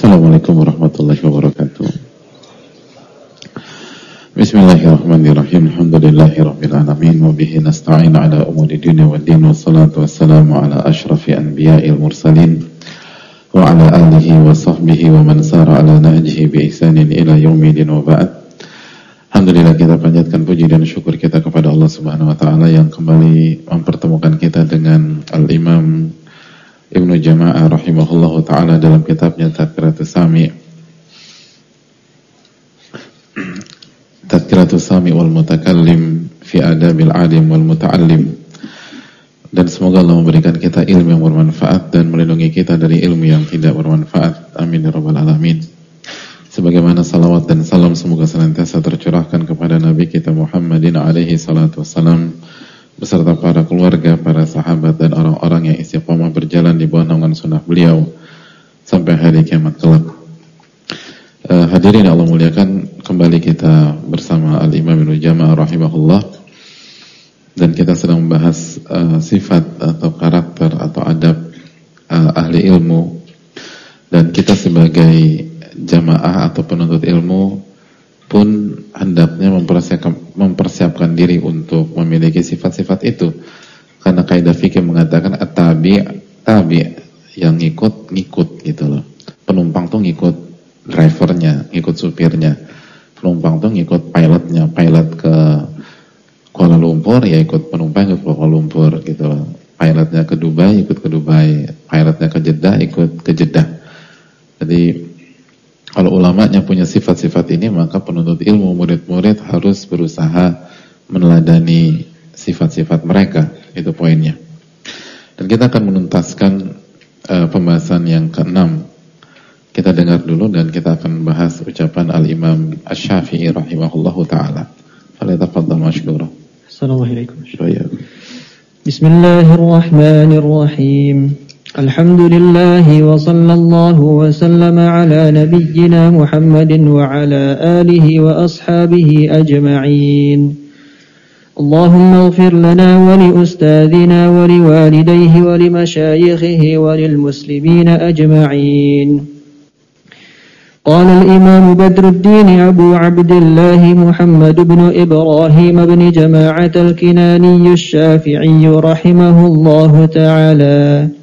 Assalamualaikum warahmatullahi wabarakatuh. Bismillahirrahmanirrahim. Alhamdulillahirabbil alamin wa bihi nasta'in ala umuri dunya waddin wassalatu wassalamu ala asyrafil anbiya'il mursalin wa ala alihi wa sahbihi wa man sara ala nahjihi bi ihsanin ila yaumil wa ba'd. Alhamdulillah, kita panjatkan puji dan syukur kita kepada Allah Subhanahu wa taala yang kembali mempertemukan kita dengan Al-Imam Ibnu Jama'ah rahimahullahu ta'ala dalam kitabnya Tadhkiratus Sami wal Mutakallim fi Adabil Alim wal Muta'allim. Dan semoga Allah memberikan kita ilmu yang bermanfaat dan melindungi kita dari ilmu yang tidak bermanfaat. Amin ya rabbal alamin. Sebagaimana salawat dan salam semoga senantiasa tercurahkan kepada Nabi kita Muhammadin alaihi salatu wassalam beserta para keluarga, para sahabat dan orang-orang yang istiqomah berjalan di bawah naungan sunnah beliau sampai hari kiamat kelak. Hadirin Allah muliakan, kembali kita bersama Al-Imam Ibnu Jama'ah rahimahullah, dan kita sedang membahas sifat atau karakter atau adab ahli ilmu, dan kita sebagai jamaah atau penuntut ilmu pun hendaknya mempersiapkan diri untuk memiliki sifat-sifat itu, karena kaidah fikih mengatakan at-tabi' yang ngikut gitu loh. Penumpang tuh ngikut drivernya, ngikut supirnya. Penumpang tuh ngikut pilotnya. Pilot ke Kuala Lumpur ya ikut penumpang, ikut ke Kuala Lumpur gitu loh. Pilotnya ke Dubai ikut ke Dubai, pilotnya ke Jeddah ikut ke Jeddah. Jadi kalau ulamanya punya sifat-sifat ini, maka penuntut ilmu, murid-murid harus berusaha meneladani sifat-sifat mereka. Itu poinnya. Dan kita akan menuntaskan pembahasan yang ke-6. Kita dengar dulu dan kita akan bahas ucapan Al-Imam Asy-Syafi'i rahimahullahu ta'ala. Falyatafaddal mashkura. Assalamualaikum. Bismillahirrahmanirrahim. Alhamdulillah wa sallallahu wa sallama ala nabiyyina Muhammadin wa ala alihi wa ashabihi ajma'in. Allahumma ighfir lana wa li ustadhina wa li walidayhi wa li masyayikhihi wa lil muslimina ajma'in. قال الإمام بدر الدين أبو عبد الله محمد بن إبراهيم بن جماعة الكناني الشافعي رحمه الله تعالى: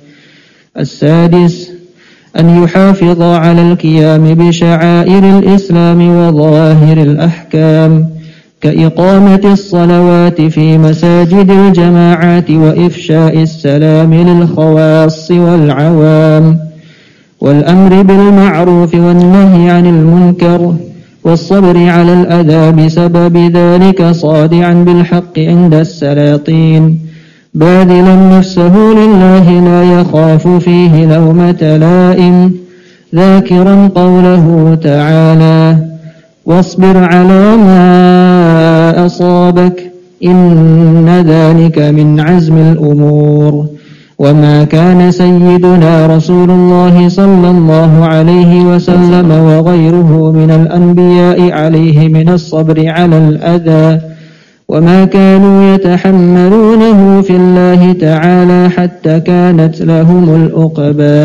السادس أن يحافظ على القيام بشعائر الإسلام وظواهر الأحكام كإقامة الصلوات في مساجد الجماعات وإفشاء السلام للخواص والعوام والأمر بالمعروف والنهي عن المنكر والصبر على الأذى بسبب ذلك صادعا بالحق عند السلاطين باذلا نفسه لله لا يخاف فيه لومة لائم ذاكرا قوله تعالى: واصبر على ما أصابك إن ذلك من عزم الأمور. وما كان سيدنا رسول الله صلى الله عليه وسلم وغيره من الأنبياء عليه من الصبر على الأذى وما كانوا يتحملونه في الله تعالى حتى كانت لهم العقبى.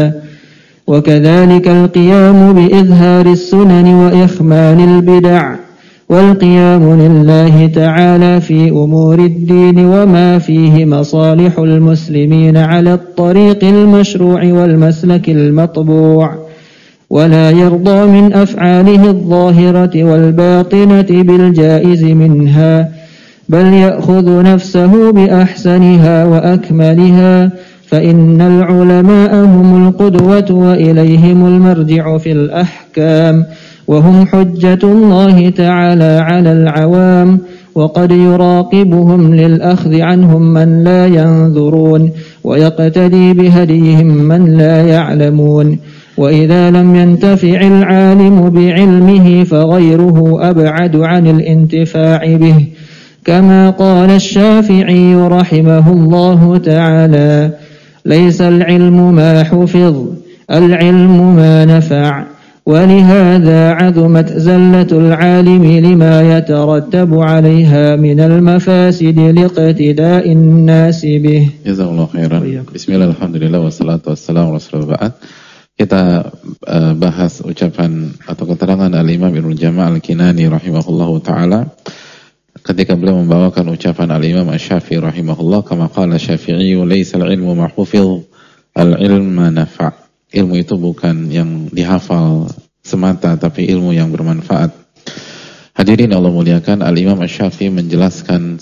وكذلك القيام بإظهار السنن وإخمال البدع والقيام لله تعالى في أمور الدين وما فيه مصالح المسلمين على الطريق المشروع والمسلك المطبوع، ولا يرضى من أفعاله الظاهرة والباطنة بالجائز منها، بل يأخذ نفسه بأحسنها وأكملها، فإن العلماء هم القدوة وإليهم المرجع في الأحكام، وهم حجة الله تعالى على العوام، وقد يراقبهم للأخذ عنهم من لا ينظرون، ويقتدي بهديهم من لا يعلمون، وإذا لم ينتفع العالم بعلمه فغيره أبعد عن الانتفاع به، كما قال الشافعي رحمه الله تعالى: ليس العلم ما حفظ، العلم ما نفع. ولهذا عظمت زلة العالم لما يترتب عليها من المفاسد لاقتداء الناس به. Jazakallahu khairan. Bismillah, alhamdulillah, wassalatu wassalamu ala rasulillah. Kita bahas ucapan atau keterangan Al-Imam Ibnu Jama' Al-Kinani rahimahullahu taala ketika beliau membawakan ucapan Al-Imam Asy-Syafi'i rahimahullah, kama qala Syafi'i, laisa al-ilmu ma hufidh, al-ilmu ma nafa'. Ilmu itu bukan yang dihafal semata, tapi ilmu yang bermanfaat. Hadirin Allah muliakan, Al-Imam Asy-Syafi'i menjelaskan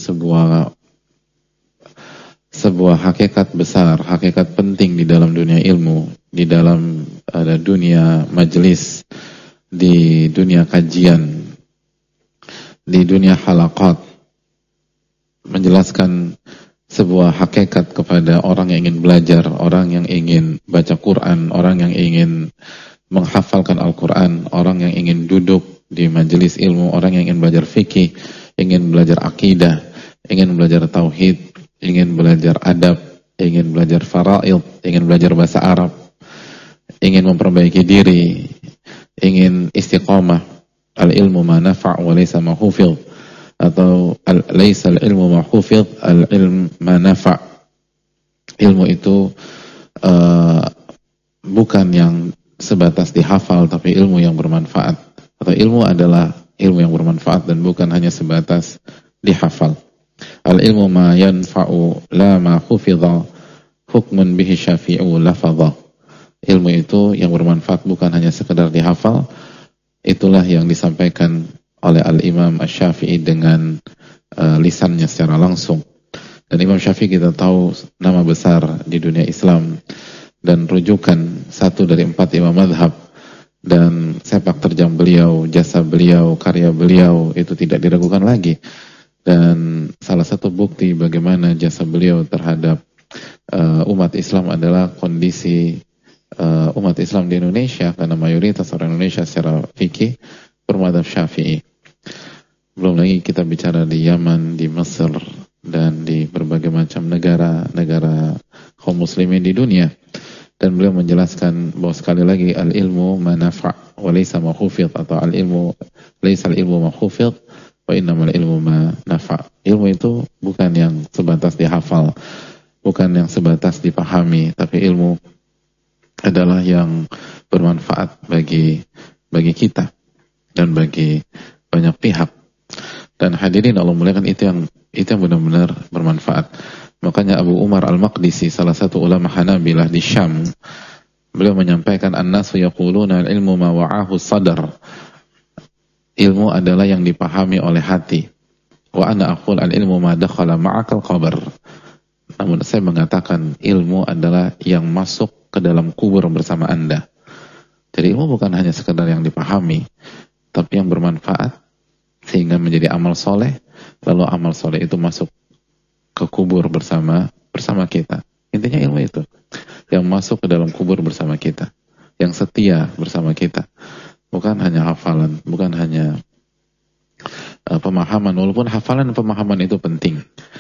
sebuah hakikat besar, hakikat penting di dalam dunia ilmu, di dalam dunia majelis, di dunia kajian, di dunia halaqat, menjelaskan sebuah hakikat kepada orang yang ingin belajar, orang yang ingin baca Quran, orang yang ingin menghafalkan Al-Quran, orang yang ingin duduk di majelis ilmu, orang yang ingin belajar fikih, ingin belajar akidah, ingin belajar tauhid, ingin belajar adab, ingin belajar faraid, ingin belajar bahasa Arab, ingin memperbaiki diri, ingin istiqamah. Al-ilmu ma nafa' wa laysa ma hufidh, atau laisa al-ilmu ma hufidh, al-ilm ma nafa'. Ilmu itu bukan yang sebatas dihafal, tapi ilmu yang bermanfaat. Atau ilmu adalah ilmu yang bermanfaat dan bukan hanya sebatas dihafal. Al-ilmu ma yanfa'u la ma hufidha, hukmun bihi syafi'u lafadha. Ilmu itu yang bermanfaat bukan hanya sekedar dihafal. Itulah yang disampaikan oleh Al-Imam Asy-Syafi'i dengan lisannya secara langsung. Dan Imam Syafi'i kita tahu nama besar di dunia Islam dan rujukan satu dari 4 imam mazhab, dan sepak terjang beliau, jasa beliau, karya beliau itu tidak diragukan lagi. Dan salah satu bukti bagaimana jasa beliau terhadap umat Islam adalah kondisi umat Islam di Indonesia, karena mayoritas orang Indonesia secara fikih bermadzhab Syafi'i. Belum lagi kita bicara di Yaman, di Mesir, dan di berbagai macam negara kaum muslimin di dunia. Dan beliau menjelaskan bahwa sekali lagi al-ilmu ma nafa' wa laysa ma hufidh, atau al-ilmu laysa al-ilmu ma hufidh wa innamal ilmu ma nafa'. Ilmu itu bukan yang sebatas dihafal, bukan yang sebatas dipahami, tapi ilmu adalah yang bermanfaat bagi kita dan bagi banyak pihak. Dan hadirin Allah muliakan, itu yang benar-benar bermanfaat. Makanya Abu Umar Al-Maqdisi, salah satu ulama Hanabilah di Syam, beliau menyampaikan, an-nasu yaquluna al-ilmu ma wa'ahu sadar. Ilmu adalah yang dipahami oleh hati. Wa ana aqul al-ilmu ma dakhala ma'akal qabr. Namun saya mengatakan ilmu adalah yang masuk ke dalam kubur bersama Anda. Jadi ilmu bukan hanya sekedar yang dipahami, tapi yang bermanfaat sehingga menjadi amal soleh, lalu amal soleh itu masuk ke kubur bersama kita. Intinya ilmu itu yang masuk ke dalam kubur bersama kita, yang setia bersama kita. Bukan hanya hafalan, bukan hanya pemahaman, walaupun hafalan dan pemahaman itu penting.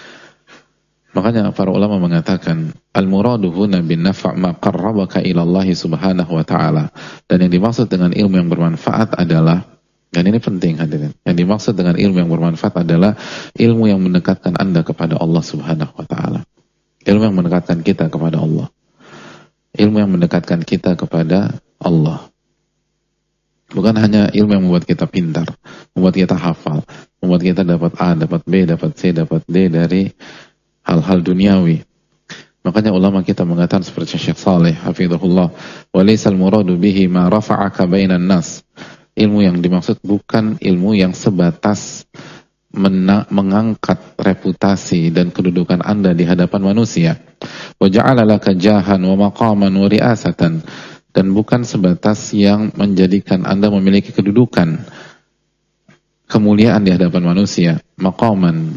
Makanya para ulama mengatakan al-muradu huna bin nafa' ma qarrabaka ila Allah subhanahu wa ta'ala. Dan yang dimaksud dengan ilmu yang bermanfaat adalah, dan ini penting hadirin, yang dimaksud dengan ilmu yang bermanfaat adalah ilmu yang mendekatkan Anda kepada Allah subhanahu wa ta'ala. Ilmu yang mendekatkan kita kepada Allah. Ilmu yang mendekatkan kita kepada Allah. Bukan hanya ilmu yang membuat kita pintar, membuat kita hafal, membuat kita dapat A, dapat B, dapat C, dapat D dari hal-hal duniawi. Makanya ulama kita mengatakan seperti Syekh Saleh hafizahullah, wa laysal muradu bihi ma rafa'aka bainan nas. Ilmu yang dimaksud bukan ilmu yang sebatas mengangkat reputasi dan kedudukan Anda di hadapan manusia. Wa ja'ala laka jahan wa maqaman wa ri'asatan. Dan bukan sebatas yang menjadikan Anda memiliki kedudukan, kemuliaan di hadapan manusia, maqaman,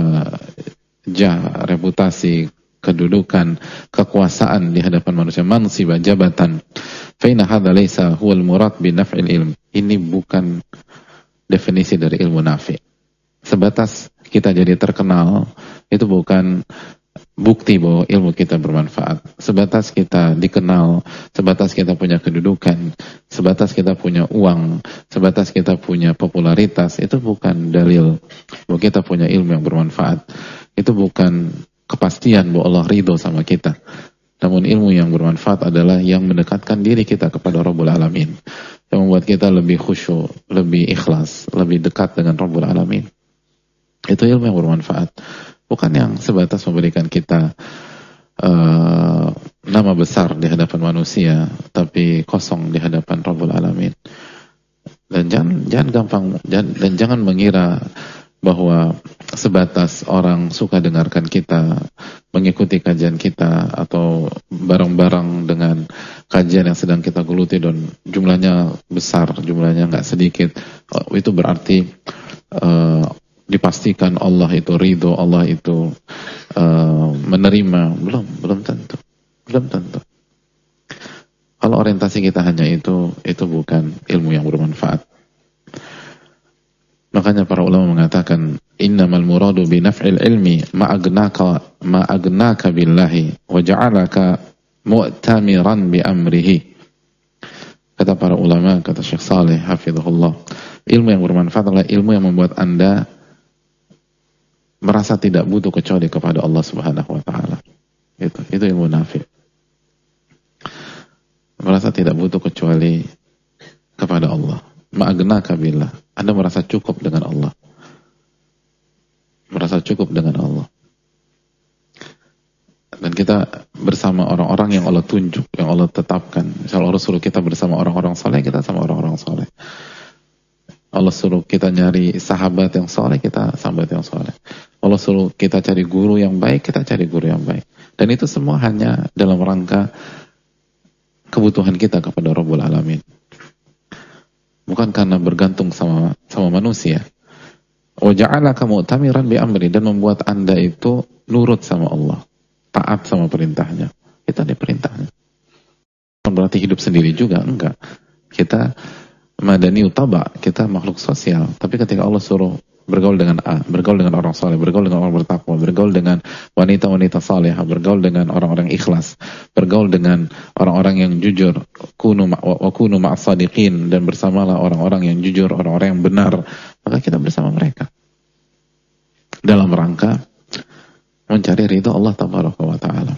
reputasi, kedudukan, kekuasaan di hadapan manusia, mansib, jabatan. Fa inna hadza laysa huwal murad bi naf'il ilm. Ini bukan definisi dari ilmu nafi. Sebatas kita jadi terkenal itu bukan bukti bahwa ilmu kita bermanfaat. Sebatas kita dikenal, sebatas kita punya kedudukan, sebatas kita punya uang, sebatas kita punya popularitas, itu bukan dalil bahwa kita punya ilmu yang bermanfaat. Itu bukan kepastian bahwa Allah ridho sama kita. Namun ilmu yang bermanfaat adalah yang mendekatkan diri kita kepada Rabbul Alamin, yang membuat kita lebih khusyuk, lebih ikhlas, lebih dekat dengan Rabbul Alamin. Itu ilmu yang bermanfaat, bukan yang sebatas memberikan kita nama besar di hadapan manusia, tapi kosong di hadapan Rabbul Alamin. Dan jangan mengira bahwa sebatas orang suka dengarkan kita, mengikuti kajian kita, atau bareng-bareng dengan kajian yang sedang kita geluti dan jumlahnya besar, jumlahnya nggak sedikit, itu berarti dipastikan Allah itu ridho, Allah itu menerima. Belum tentu. Kalau orientasi kita hanya itu bukan ilmu yang bermanfaat. Makanya para ulama mengatakan, innamal muradu bi naf'il ilmi ma'agnaka billahi wa ja'alaka mu'tamiran bi amrihi. Kata para ulama, kata Syekh Saleh hafizahullah, ilmu yang bermanfaat adalah ilmu yang membuat Anda merasa tidak butuh kecuali kepada Allah Subhanahu wa taala. Itu ilmu nafi'. Merasa tidak butuh kecuali kepada Allah. Ma'agnaka billah. Anda merasa cukup dengan Allah. Merasa cukup dengan Allah. Dan kita bersama orang-orang yang Allah tunjuk, yang Allah tetapkan. Misalnya Allah suruh kita bersama orang-orang soleh, kita sama orang-orang soleh. Allah suruh kita nyari sahabat yang soleh, kita sahabat yang soleh. Allah suruh kita cari guru yang baik, kita cari guru yang baik. Dan itu semua hanya dalam rangka kebutuhan kita kepada Rabbul Alamin. Bukan karena bergantung sama manusia. Wa ja'alaka mu'tamiran bi amri, dan membuat Anda itu nurut sama Allah, taat sama perintahnya. Itu ada perintahnya. Bukan berarti hidup sendiri juga, enggak. Kita madani utaba, kita makhluk sosial. Tapi ketika Allah suruh bergaul dengan A, bergaul dengan orang saleh, bergaul dengan orang bertakwa, bergaul dengan wanita-wanita salehah, bergaul dengan orang-orang ikhlas, bergaul dengan orang-orang yang jujur, kunu ma'as sadiqin, dan bersamalah orang-orang yang jujur, orang-orang yang benar, maka kita bersama mereka dalam rangka mencari ridha Allah tabaraka wa ta'ala.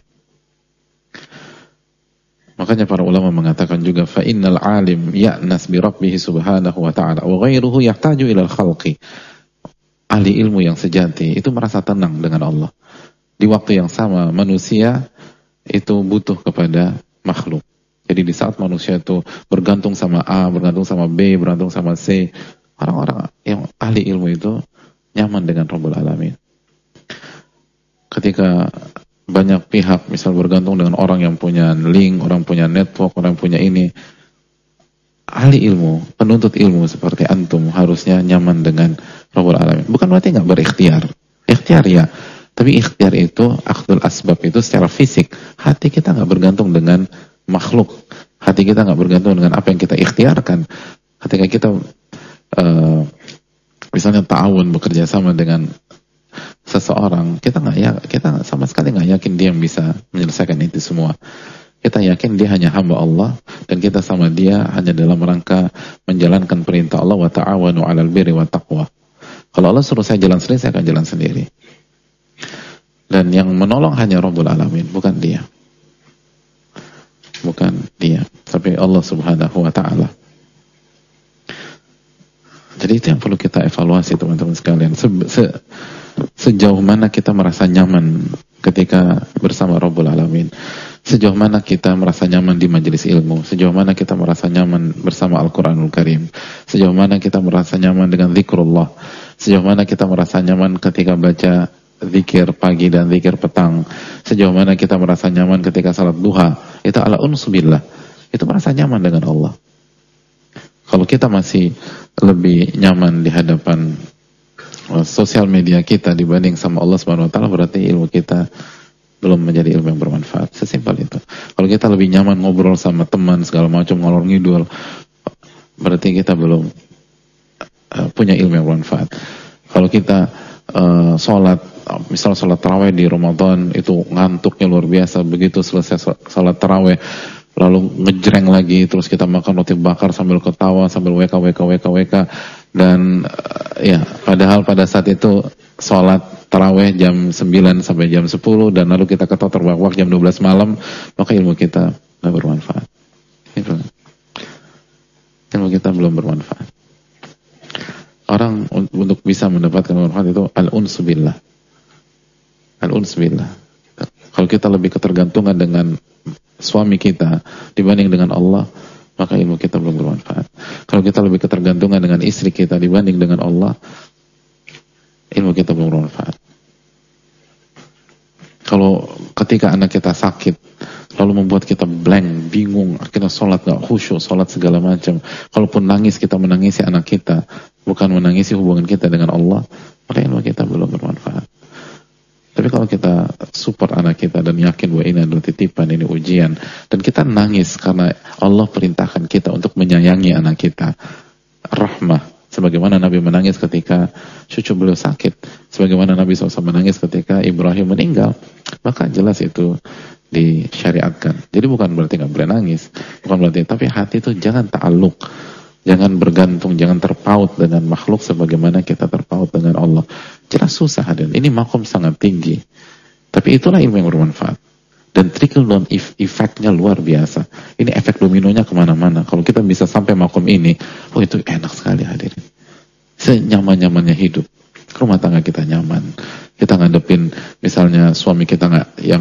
Makanya para ulama mengatakan juga, fa innal alim ya'nas bi rabbih subhanahu wa ta'ala wa ghairuhu yahtaju ila al-khalqi. Ahli ilmu yang sejati itu merasa tenang dengan Allah. Di waktu yang sama manusia itu butuh kepada makhluk. Jadi di saat manusia itu bergantung sama A, bergantung sama B, bergantung sama C, orang-orang yang ahli ilmu itu nyaman dengan Rabbul Alamin. Ketika banyak pihak misal bergantung dengan orang yang punya link, orang punya network, orang punya ini, ahli ilmu, penuntut ilmu seperti antum harusnya nyaman dengan Rabbul Alamin. Bukan berarti nggak berikhtiar. Ikhtiar ya. Tapi ikhtiar itu, akhdul asbab itu secara fisik. Hati kita nggak bergantung dengan makhluk. Hati kita nggak bergantung dengan apa yang kita ikhtiarkan. Ketika kita misalnya ta'awun, bekerja sama dengan seseorang, kita sama sekali nggak yakin dia yang bisa menyelesaikan itu semua. Kita yakin dia hanya hamba Allah, dan kita sama dia hanya dalam rangka menjalankan perintah Allah, wa ta'awanu 'alal birri wa taqwa. Kalau Allah suruh saya jalan sendiri, saya akan jalan sendiri. Dan yang menolong hanya Rabbul Alamin, bukan dia. Bukan dia, tapi Allah Subhanahu wa ta'ala. Jadi itu yang perlu kita evaluasi teman-teman sekalian. Sejauh mana kita merasa nyaman ketika bersama Rabbul Alamin. Sejauh mana kita merasa nyaman di majelis ilmu. Sejauh mana kita merasa nyaman bersama Al-Quranul Karim. Sejauh mana kita merasa nyaman dengan zikrullah. Sejauh mana kita merasa nyaman ketika baca zikir pagi dan zikir petang. Sejauh mana kita merasa nyaman ketika salat duha. Itu ala unsubillah. Itu merasa nyaman dengan Allah. Kalau kita masih lebih nyaman di hadapan sosial media kita dibanding sama Allah Subhanahu wa taala, berarti ilmu kita belum menjadi ilmu yang bermanfaat. Sesimpel itu. Kalau kita lebih nyaman ngobrol sama teman segala macam ngalor ngidul, berarti kita belum punya ilmu yang bermanfaat. Kalau kita sholat, misal sholat tarawih di Ramadan itu ngantuknya luar biasa, begitu selesai sholat tarawih lalu ngejreng lagi, terus kita makan roti bakar sambil ketawa, sambil WK dan ya padahal pada saat itu sholat taraweh jam 9 sampai jam 10 dan lalu kita ketok terbawak jam 12 malam, maka ilmu kita nggak bermanfaat. Ilmu kita belum bermanfaat. Orang untuk bisa mendapatkan manfaat itu al-unsu billah. Al-unsu billah. Kalau kita lebih ketergantungan dengan suami kita dibanding dengan Allah, maka ilmu kita belum bermanfaat. Kalau kita lebih ketergantungan dengan istri kita dibanding dengan Allah, ilmu kita belum bermanfaat. Kalau ketika anak kita sakit, lalu membuat kita blank, bingung, akhirnya sholat gak khusyuk, sholat segala macam. Kalaupun nangis, kita menangisi anak kita, bukan menangisi hubungan kita dengan Allah, maka ilmu kita belum bermanfaat. Tapi kalau kita support anak kita dan yakin bahwa ini adalah titipan, ini ujian, dan kita nangis karena Allah perintahkan kita untuk menyayangi anak kita, rahmah, sebagaimana Nabi menangis ketika cucu beliau sakit, sebagaimana Nabi SAW menangis ketika Ibrahim meninggal, maka jelas itu disyariatkan. Jadi bukan berarti nggak boleh nangis, bukan berarti, tapi hati itu jangan ta'alluq, jangan bergantung, jangan terpaut dengan makhluk sebagaimana kita terpaut dengan Allah. Jelas susah, dan ini makom sangat tinggi, tapi itulah ilmu yang bermanfaat. Dan trickle down effect-nya luar biasa. Ini efek dominonya kemana-mana. Kalau kita bisa sampai makom ini, oh itu enak sekali hadirin. Senyaman-nyamannya hidup. Rumah tangga kita nyaman. Kita ngadepin misalnya suami kita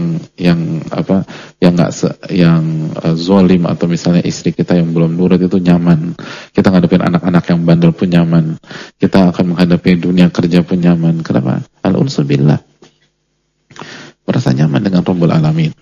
yang zolim, atau misalnya istri kita yang belum nurut, itu nyaman. Kita ngadepin anak-anak yang bandel pun nyaman. Kita akan menghadapi dunia kerja pun nyaman. Kenapa? Al-unsu billah. Merasa nyaman dengan Rabbul Alamin.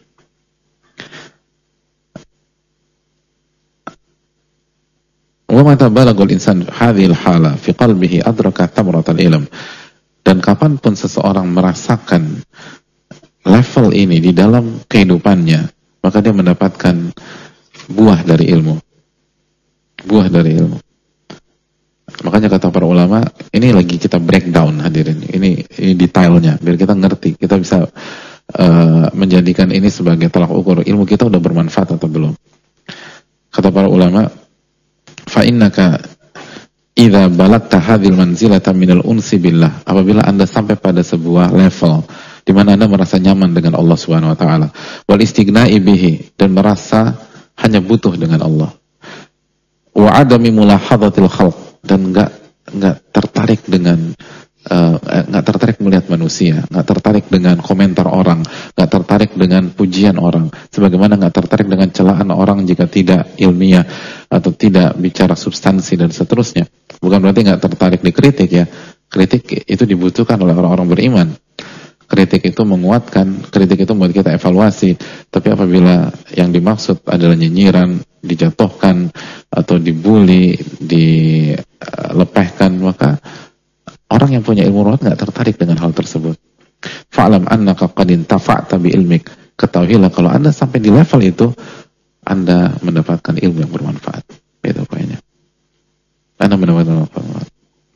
Wa mata balagul insan hadhil hala fi qalbihi adraka thamratal ilm. Dan kapanpun seseorang merasakan level ini di dalam kehidupannya, maka dia mendapatkan buah dari ilmu. Buah dari ilmu. Makanya kata para ulama, ini lagi kita breakdown hadirin. Ini detailnya biar kita ngerti, kita bisa menjadikan ini sebagai tolak ukur ilmu kita udah bermanfaat atau belum. Kata para ulama, fa innaka idza balagta hadhil manzilata minal unsi billah, apabila Anda sampai pada sebuah level di mana Anda merasa nyaman dengan Allah Subhanahu wa taala, wal istighna'i bihi, dan merasa hanya butuh dengan Allah, wa adami mulahadhatil khalq, dan enggak tertarik dengan nggak tertarik melihat manusia, nggak tertarik dengan komentar orang, nggak tertarik dengan pujian orang, sebagaimana nggak tertarik dengan celaan orang jika tidak ilmiah atau tidak bicara substansi dan seterusnya. Bukan berarti nggak tertarik dikritik ya. Kritik itu dibutuhkan oleh orang-orang beriman. Kritik itu menguatkan, kritik itu membuat kita evaluasi. Tapi apabila yang dimaksud adalah nyinyiran, dijatuhkan atau dibully, dilepehkan, maka orang yang punya ilmu ruhat nggak tertarik dengan hal tersebut. Fa'lam annaka qad intafa'ta bi ilmik. Ketahuilah kalau Anda sampai di level itu, Anda mendapatkan ilmu yang bermanfaat. Itu poinnya. Anda mendapatkan manfaat.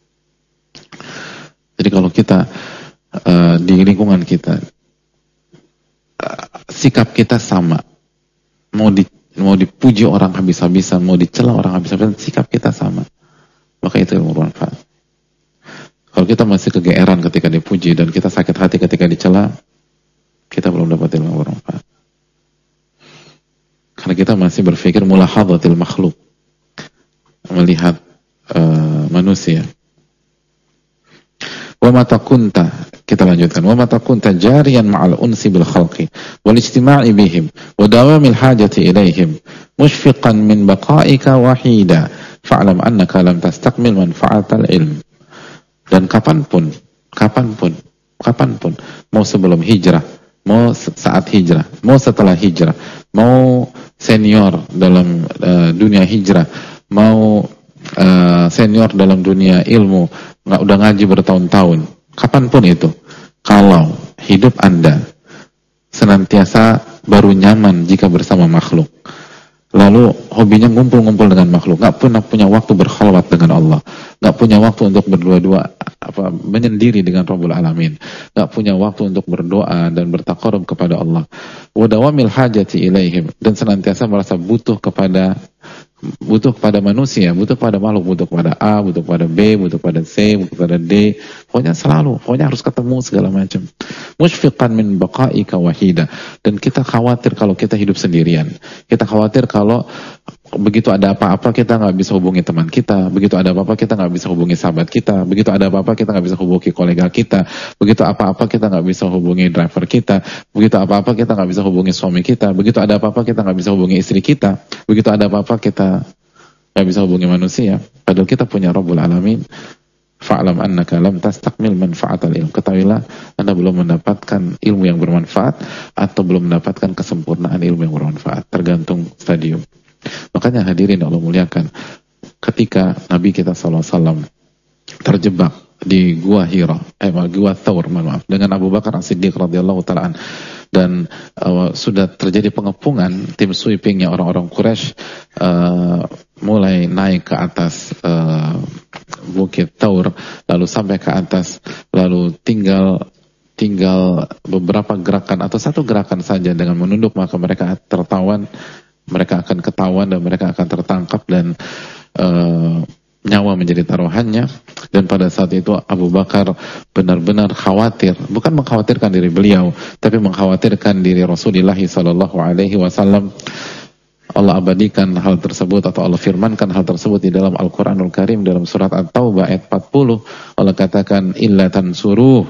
Jadi kalau kita di lingkungan kita, sikap kita sama, mau dipuji orang habis-habisan, mau dicela orang habis-habisan, sikap kita sama, maka itu ilmu bermanfaat. Kalau kita masih kegeeran ketika dipuji dan kita sakit hati ketika dicela, kita belum dapat ilmu bermanfaat. Karena kita masih berpikir mulahadhatil makhluk, melihat manusia. Wa mata kunta, kita lanjutkan. Wa mata kunta jariyan ma'al unsi bil khalqi wal ijtima'i bihim wa dawamil hajati ilaihim mushfiqan min baqa'ika wahida fa'lam annaka lam tastakmil manfa'atal ilm. Dan kapanpun, mau sebelum hijrah, mau saat hijrah, mau setelah hijrah, mau senior dalam dunia hijrah, mau senior dalam dunia ilmu, udah ngaji bertahun-tahun, kapanpun itu, kalau hidup Anda senantiasa baru nyaman jika bersama makhluk, lalu hobinya ngumpul-ngumpul dengan makhluk, gak pernah punya waktu berkhalwat dengan Allah, gak punya waktu untuk berdua-dua, menyendiri dengan Rabbul Alamin, gak punya waktu untuk berdoa dan bertaqarrub kepada Allah, wadawamil hajati ilaihim, dan senantiasa merasa butuh kepada butuh kepada manusia, butuh kepada makhluk, butuh kepada A, butuh kepada B, butuh kepada C, butuh kepada D. Pokoknya harus ketemu segala macam. Musyfiqan min baqaika wahida. Dan kita khawatir kalau kita hidup sendirian. Kita khawatir kalau begitu ada apa-apa kita nggak bisa hubungi teman kita, begitu ada apa-apa kita nggak bisa hubungi sahabat kita, begitu ada apa-apa kita nggak bisa hubungi kolega kita, begitu apa-apa kita nggak bisa hubungi driver kita, begitu apa-apa kita nggak bisa hubungi suami kita, begitu ada apa-apa kita nggak bisa hubungi istri kita, begitu ada apa-apa kita nggak bisa hubungi manusia. Padahal kita punya Rabbul Alamin. Fa'lam annaka lam tastakmil manfa'atal ilm. Ketahuilah Anda belum mendapatkan ilmu yang bermanfaat atau belum mendapatkan kesempurnaan ilmu yang bermanfaat. Tergantung stadium. Makanya hadirin Allah muliakan, ketika Nabi kita SAW terjebak di Gua Hira, Gua Thawr, maaf, dengan Abu Bakar As-Siddiq radhiyallahu ta'ala dan sudah terjadi pengepungan, tim sweepingnya orang-orang Quraisy mulai naik ke atas Bukit Thawr, lalu sampai ke atas, lalu tinggal beberapa gerakan atau satu gerakan saja dengan menunduk, maka mereka akan ketahuan dan mereka akan tertangkap dan nyawa menjadi taruhannya. Dan pada saat itu Abu Bakar benar-benar khawatir, bukan mengkhawatirkan diri beliau, tapi mengkhawatirkan diri Rasulullah SAW. Allah abadikan hal tersebut atau Allah firmankan hal tersebut di dalam Al-Quranul Karim dalam surat At-Taubah ayat 40. Allah katakan illa tansuruh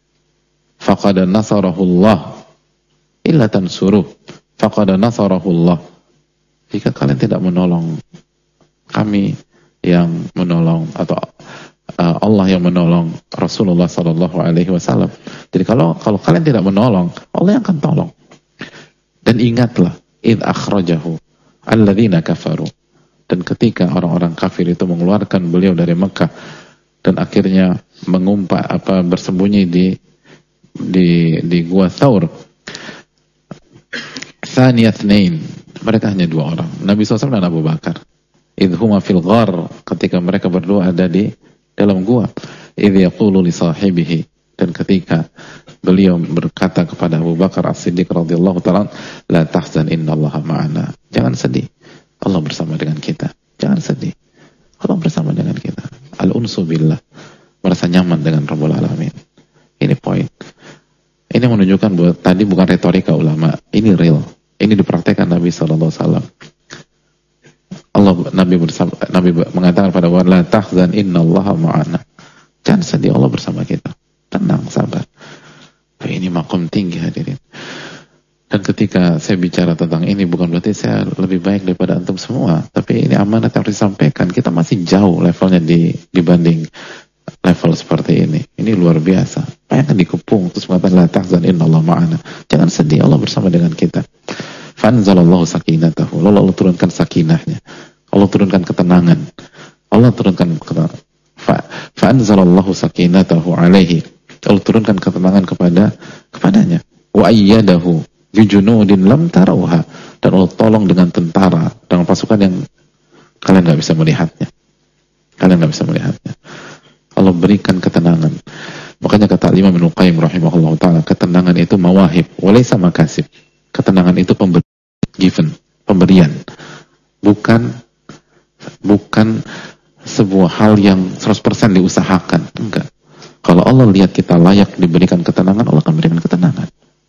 faqad nasarahullah, illa tansuruh faqad nasarahullah. Jika kalian tidak menolong, kami yang menolong, atau Allah yang menolong Rasulullah SAW. Jadi kalau kalian tidak menolong, Allah yang akan tolong. Dan ingatlah, idh akhrajahu alladzina kafaru. Dan ketika orang-orang kafir itu mengeluarkan beliau dari Mekah dan akhirnya bersembunyi di Gua Thawr. Thaniyatnain. Mereka hanya dua orang, Nabi SAW dan Abu Bakar. Idhuma fil ghar, ketika mereka berdua ada di dalam gua. Idh yaqulu li sahibihi, dan ketika beliau berkata kepada Abu Bakar As-Siddiq radhiyallahu ta'ala, la tahzan innallaha ma'ana. Jangan sedih, Allah bersama dengan kita. Jangan sedih, Allah bersama dengan kita. Al-unsu billah, merasa nyaman dengan Rabbul Alamin. Ini poin. Ini menunjukkan bahwa tadi bukan retorika ulama, ini real. Ini dipraktekkan Nabi SAW. Nabi mengatakan pada wa la tahzan innallaha ma'ana. Jangan sedih, Allah bersama kita. Tenang, sabar. Ini makom tinggi hadirin. Dan ketika saya bicara tentang ini, bukan berarti saya lebih baik daripada antum semua, tapi ini amanat yang harus disampaikan. Kita masih jauh levelnya dibanding level seperti ini. Ini luar biasa. Bayangkan dikepung terus mengatakan la tahzan innallaha ma'ana. Jangan sedih, Allah bersama dengan kita. Fanzalallahu sakinatahu. Allah turunkan sakinahnya. Allah turunkan ketenangan. Allah turunkan fanzalallahu sakinatahu alaihi. Allah turunkan ketenangan kepadanya. Wa ayyadahu bijunudin lam tarawha. Dan Allah tolong dengan tentara, dengan pasukan yang kalian enggak bisa melihatnya. Allah berikan ketenangan. Makanya kata Imam Ibnu Qayyim rahimahullah ta'ala, ketenangan itu mawahib, walaysa makasib. Ketenangan itu pemberian. Bukan sebuah hal yang 100% diusahakan. Enggak. Kalau Allah lihat kita layak diberikan ketenangan, Allah akan berikan ketenangan.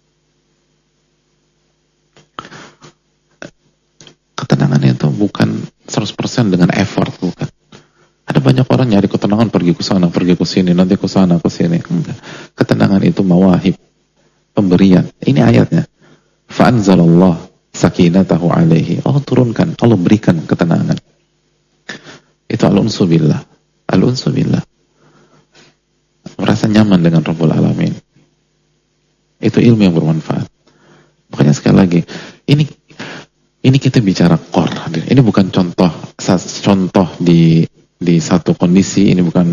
Ketenangan itu bukan 100% dengan effort, bukan. Ada banyak orang nyari ketenangan, pergi ke sana, pergi ke sini, nanti ke sana, ke sini. Enggak. Ketenangan itu mawahib, pemberian. Ini ayatnya. Fa'anzalallah sakinatahu alaihi. Allah turunkan, Allah berikan ketenangan. Itu al-unsu billah. Al-unsu billah. Merasa nyaman dengan Rabbul Alamin. Itu ilmu yang bermanfaat. Makanya sekali lagi, ini kita bicara core. Ini bukan contoh di satu kondisi, ini bukan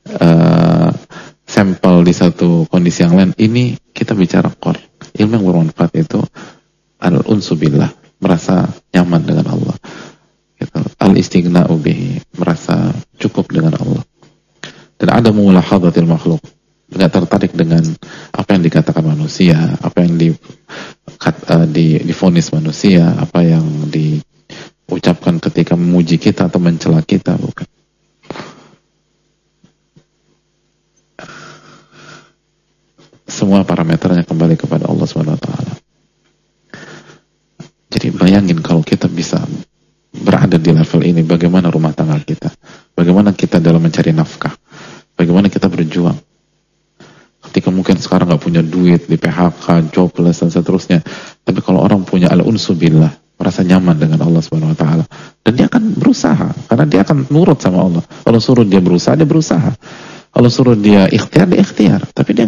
sampel di satu kondisi yang lain. Ini kita bicara core. Ilmu yang bermanfaat itu al-unsu billah, merasa nyaman dengan Allah. Gitu. Al-istighna'u bihi, merasa cukup dengan Allah. Dan ada mulahadhatil makhluk, enggak tertarik dengan apa yang dikatakan manusia, apa yang divonis manusia, apa yang ucapkan ketika memuji kita atau mencela kita, bukan. Semua parameternya kembali kepada Allah SWT. Jadi bayangin kalau kita bisa berada di level ini, bagaimana rumah tangga kita, bagaimana kita dalam mencari nafkah, bagaimana kita berjuang. Ketika mungkin sekarang gak punya duit, di PHK, jobless dan seterusnya, tapi kalau orang punya al-unsu billah, merasa nyaman dengan Allah SWT, dan dia akan berusaha, karena dia akan nurut sama Allah. Kalau suruh dia berusaha, dia berusaha. Kalau suruh dia ikhtiar, dia ikhtiar. Tapi dia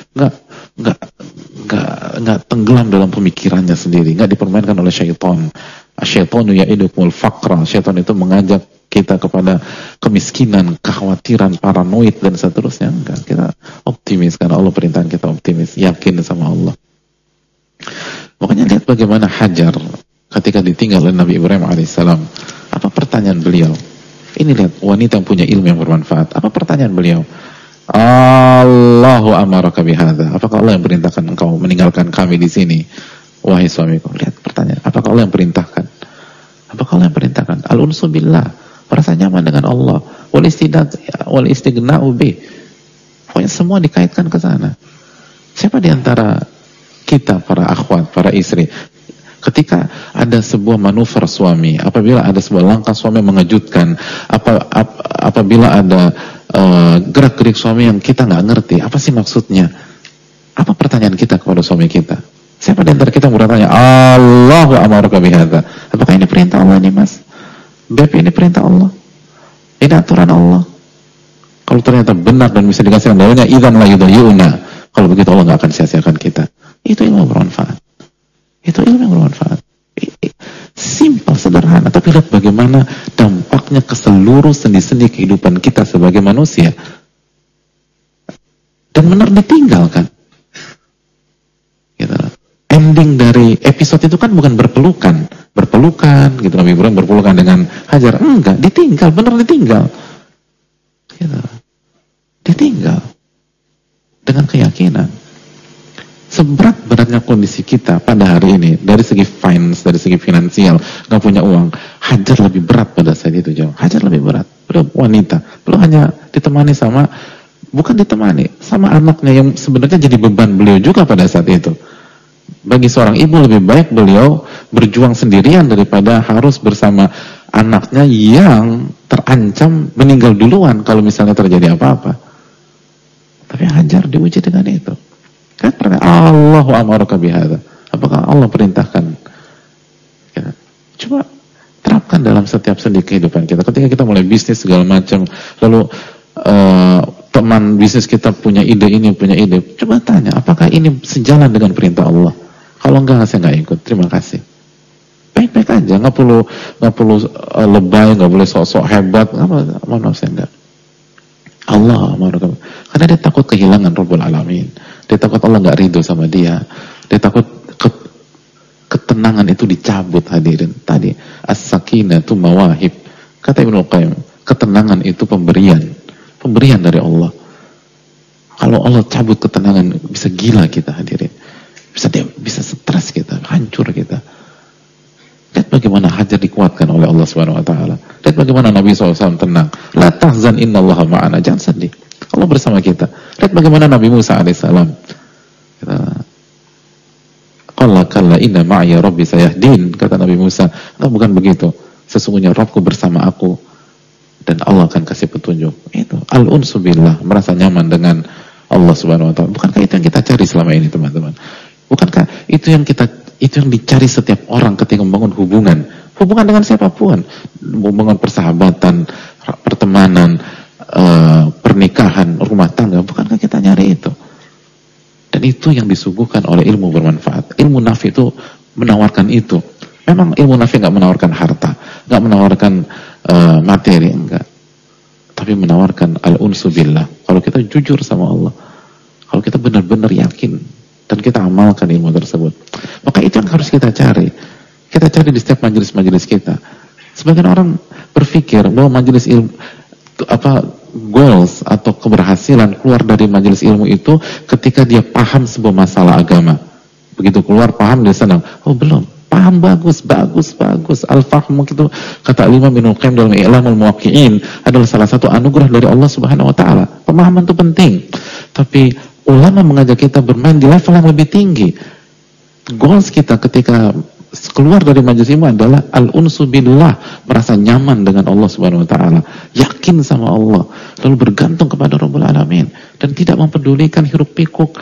nggak tenggelam dalam pemikirannya sendiri, nggak dipermainkan oleh syaitan. Asyaitanu ya'idukumul faqra. Syaitan itu mengajak kita kepada kemiskinan, kekhawatiran, paranoid dan seterusnya. Enggak, kita optimis karena Allah perintahkan kita optimis, yakin sama Allah. Makanya lihat bagaimana Hajar ketika ditinggal oleh Nabi Ibrahim alaihissalam. Apa pertanyaan beliau? Ini lihat, wanita yang punya ilmu yang bermanfaat. Apa pertanyaan beliau? Allahu amaraka bihadza. Apakah Allah yang perintahkan engkau meninggalkan kami di sini, wahai suamiku? Lihat pertanyaan. Apakah Allah yang perintahkan? Apakah Allah yang perintahkan? Al-unsu billah, merasa nyaman dengan Allah. Wal istighna'u bih. Pokoknya semua dikaitkan ke sana. Siapa di antara kita, para akhwat, para istri, ketika ada sebuah manuver suami, apabila ada sebuah langkah suami yang mengejutkan, apabila ada gerak-gerik suami yang kita nggak ngerti, apa sih maksudnya? Apa pertanyaan kita kepada suami kita? Siapa di antara kita bertanya, Allahu amaraka bihadza? Apakah ini perintah Allah nih mas? Beb, ini perintah Allah? Ini aturan Allah? Kalau ternyata benar dan bisa dikasihkan dalilnya, idzan la yudayuna. Kalau begitu Allah nggak akan sia-siakan kita. Itu ilmu bermanfaat. Itu ilmu yang bermanfaat. Simpel, sederhana, tapi lihat bagaimana dampaknya ke seluruh sendi-sendi kehidupan kita sebagai manusia. Dan benar ditinggalkan. Gitu. Ending dari episode itu kan bukan berpelukan gitu, Nabi Ibrahim berpelukan dengan Hajar, enggak, ditinggal, benar ditinggal. Gitu. Ditinggal dengan keyakinan. Seberat-beratnya kondisi kita pada hari ini, dari segi finance, dari segi finansial, nggak punya uang, Hajar lebih berat pada saat itu jauh. Hajar lebih berat. Beliau wanita, beliau hanya ditemani sama anaknya yang sebenarnya jadi beban beliau juga pada saat itu. Bagi seorang ibu lebih baik beliau berjuang sendirian daripada harus bersama anaknya yang terancam meninggal duluan kalau misalnya terjadi apa-apa. Tapi Hajar diuji dengan itu. Kan Allahu amaraka bihadza. Apakah Allah perintahkan? Ya. Coba terapkan dalam setiap sendi kehidupan kita. Ketika kita mulai bisnis segala macam, lalu teman bisnis kita punya ide ini, punya ide, coba tanya, apakah ini sejalan dengan perintah Allah? Kalau enggak, saya enggak ikut. Terima kasih. Baik-baik aja, nggak perlu lebay, nggak boleh sok-sok hebat. Maaf saya enggak. Allah amaraka. Karena dia takut kehilangan Rabbul Alamin. Dia takut Allah nggak ridho sama dia. Dia takut ketenangan itu dicabut, hadirin. Tadi as-sakinatu mawahib. Kata Ibnu Qayyim, ketenangan itu pemberian dari Allah. Kalau Allah cabut ketenangan, bisa gila kita, hadirin. Bisa stres kita, hancur kita. Lihat bagaimana Hajar dikuatkan oleh Allah SWT. Lihat bagaimana Nabi SAW tenang. La tahzan innallaha ma'ana. Jangan sedih, Allah bersama kita. Lihat bagaimana Nabi Musa alaihissalam. Qala kalla inna ma'iya rabbi sayahdin. Kata Nabi Musa, bukan begitu. Sesungguhnya Rabbku bersama aku dan Allah akan kasih petunjuk. Itu al-unsu billah, merasa nyaman dengan Allah Subhanahu wa taala. Bukankah itu yang kita cari selama ini, teman-teman? Bukankah itu yang dicari setiap orang ketika membangun hubungan dengan siapapun, hubungan persahabatan, pertemanan, pernikahan, rumah tangga? Bukankah kita nyari itu? Dan itu yang disuguhkan oleh ilmu bermanfaat. Ilmu nafi itu menawarkan itu. Memang ilmu nafi nggak menawarkan harta, nggak menawarkan materi, enggak. Tapi menawarkan al-unsu billah. Kalau kita jujur sama Allah, kalau kita benar-benar yakin dan kita amalkan ilmu tersebut, maka itu yang harus kita cari. Kita cari di setiap majelis-majelis kita. Sebagian orang berpikir bahwa majelis ilmu goals atau keberhasilan keluar dari majelis ilmu itu ketika dia paham sebuah masalah agama. Begitu keluar paham dia senang. Oh belum. Paham bagus. Al-fahmu itu kata Imam Ibnul Qayyim dalam I'lamul Muwaqqi'in adalah salah satu anugerah dari Allah Subhanahu wa taala. Pemahaman itu penting. Tapi ulama mengajak kita bermain di level yang lebih tinggi. Goals kita ketika keluar dari majelis ilmu adalah al-unsu billah, merasa nyaman dengan Allah Subhanahu wa taala, yakin sama Allah, lalu bergantung kepada Rabbul Alamin dan tidak mempedulikan hiruk pikuk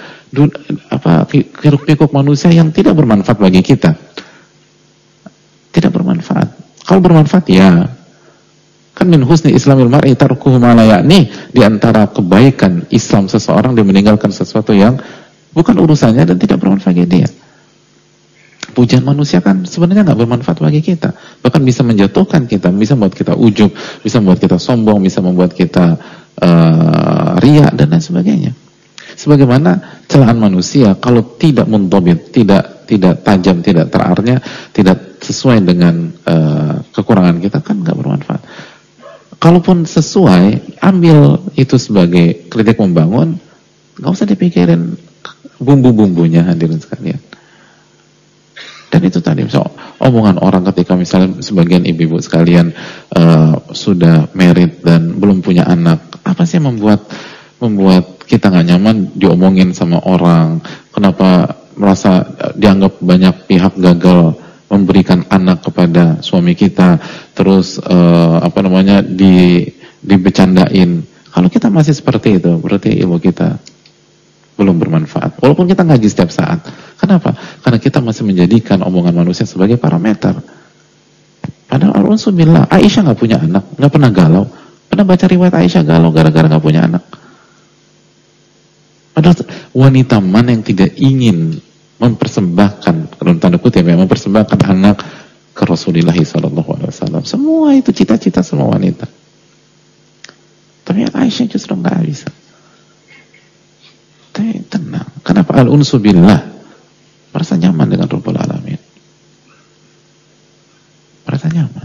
manusia yang tidak bermanfaat bagi kita. Tidak bermanfaat. Kalau bermanfaat ya. Kan min husni islamil mar'i tarkuhu ma la ya'ni, di antara kebaikan Islam seseorang dia meninggalkan sesuatu yang bukan urusannya dan tidak bermanfaat bagi dia. Pujian manusia kan sebenarnya nggak bermanfaat bagi kita, bahkan bisa menjatuhkan kita, bisa membuat kita ujub, bisa membuat kita sombong, bisa membuat kita riya dan lain sebagainya. Sebagaimana celaan manusia kalau tidak mundhabit, tidak tajam, tidak terarnya, tidak sesuai dengan kekurangan kita kan nggak bermanfaat. Kalaupun sesuai, ambil itu sebagai kritik membangun, nggak usah dipikirin bumbu-bumbunya, hadirin sekalian. Dan itu tadi, omongan orang ketika misalnya sebagian ibu-ibu sekalian sudah married dan belum punya anak, apa sih yang membuat kita nggak nyaman diomongin sama orang? Kenapa merasa dianggap banyak pihak gagal memberikan anak kepada suami kita, terus dibecandain? Kalau kita masih seperti itu, berarti ilmu kita belum bermanfaat. Walaupun kita ngaji setiap saat. Kenapa? Karena kita masih menjadikan omongan manusia sebagai parameter. Padahal alhamdulillah, Aisyah nggak punya anak, nggak pernah galau. Pernah baca riwayat Aisyah galau gara-gara nggak punya anak? Padahal wanita mana yang tidak ingin mempersembahkan, dalam tanda kutip ya, mempersembahkan anak ke Rasulullah SAW. Semua itu cita-cita semua wanita. Tapi Aisyah justru nggak bisa. Tenang. Kenapa? Al-unsu billah, merasa nyaman dengan Rabbul Alamin, merasa nyaman.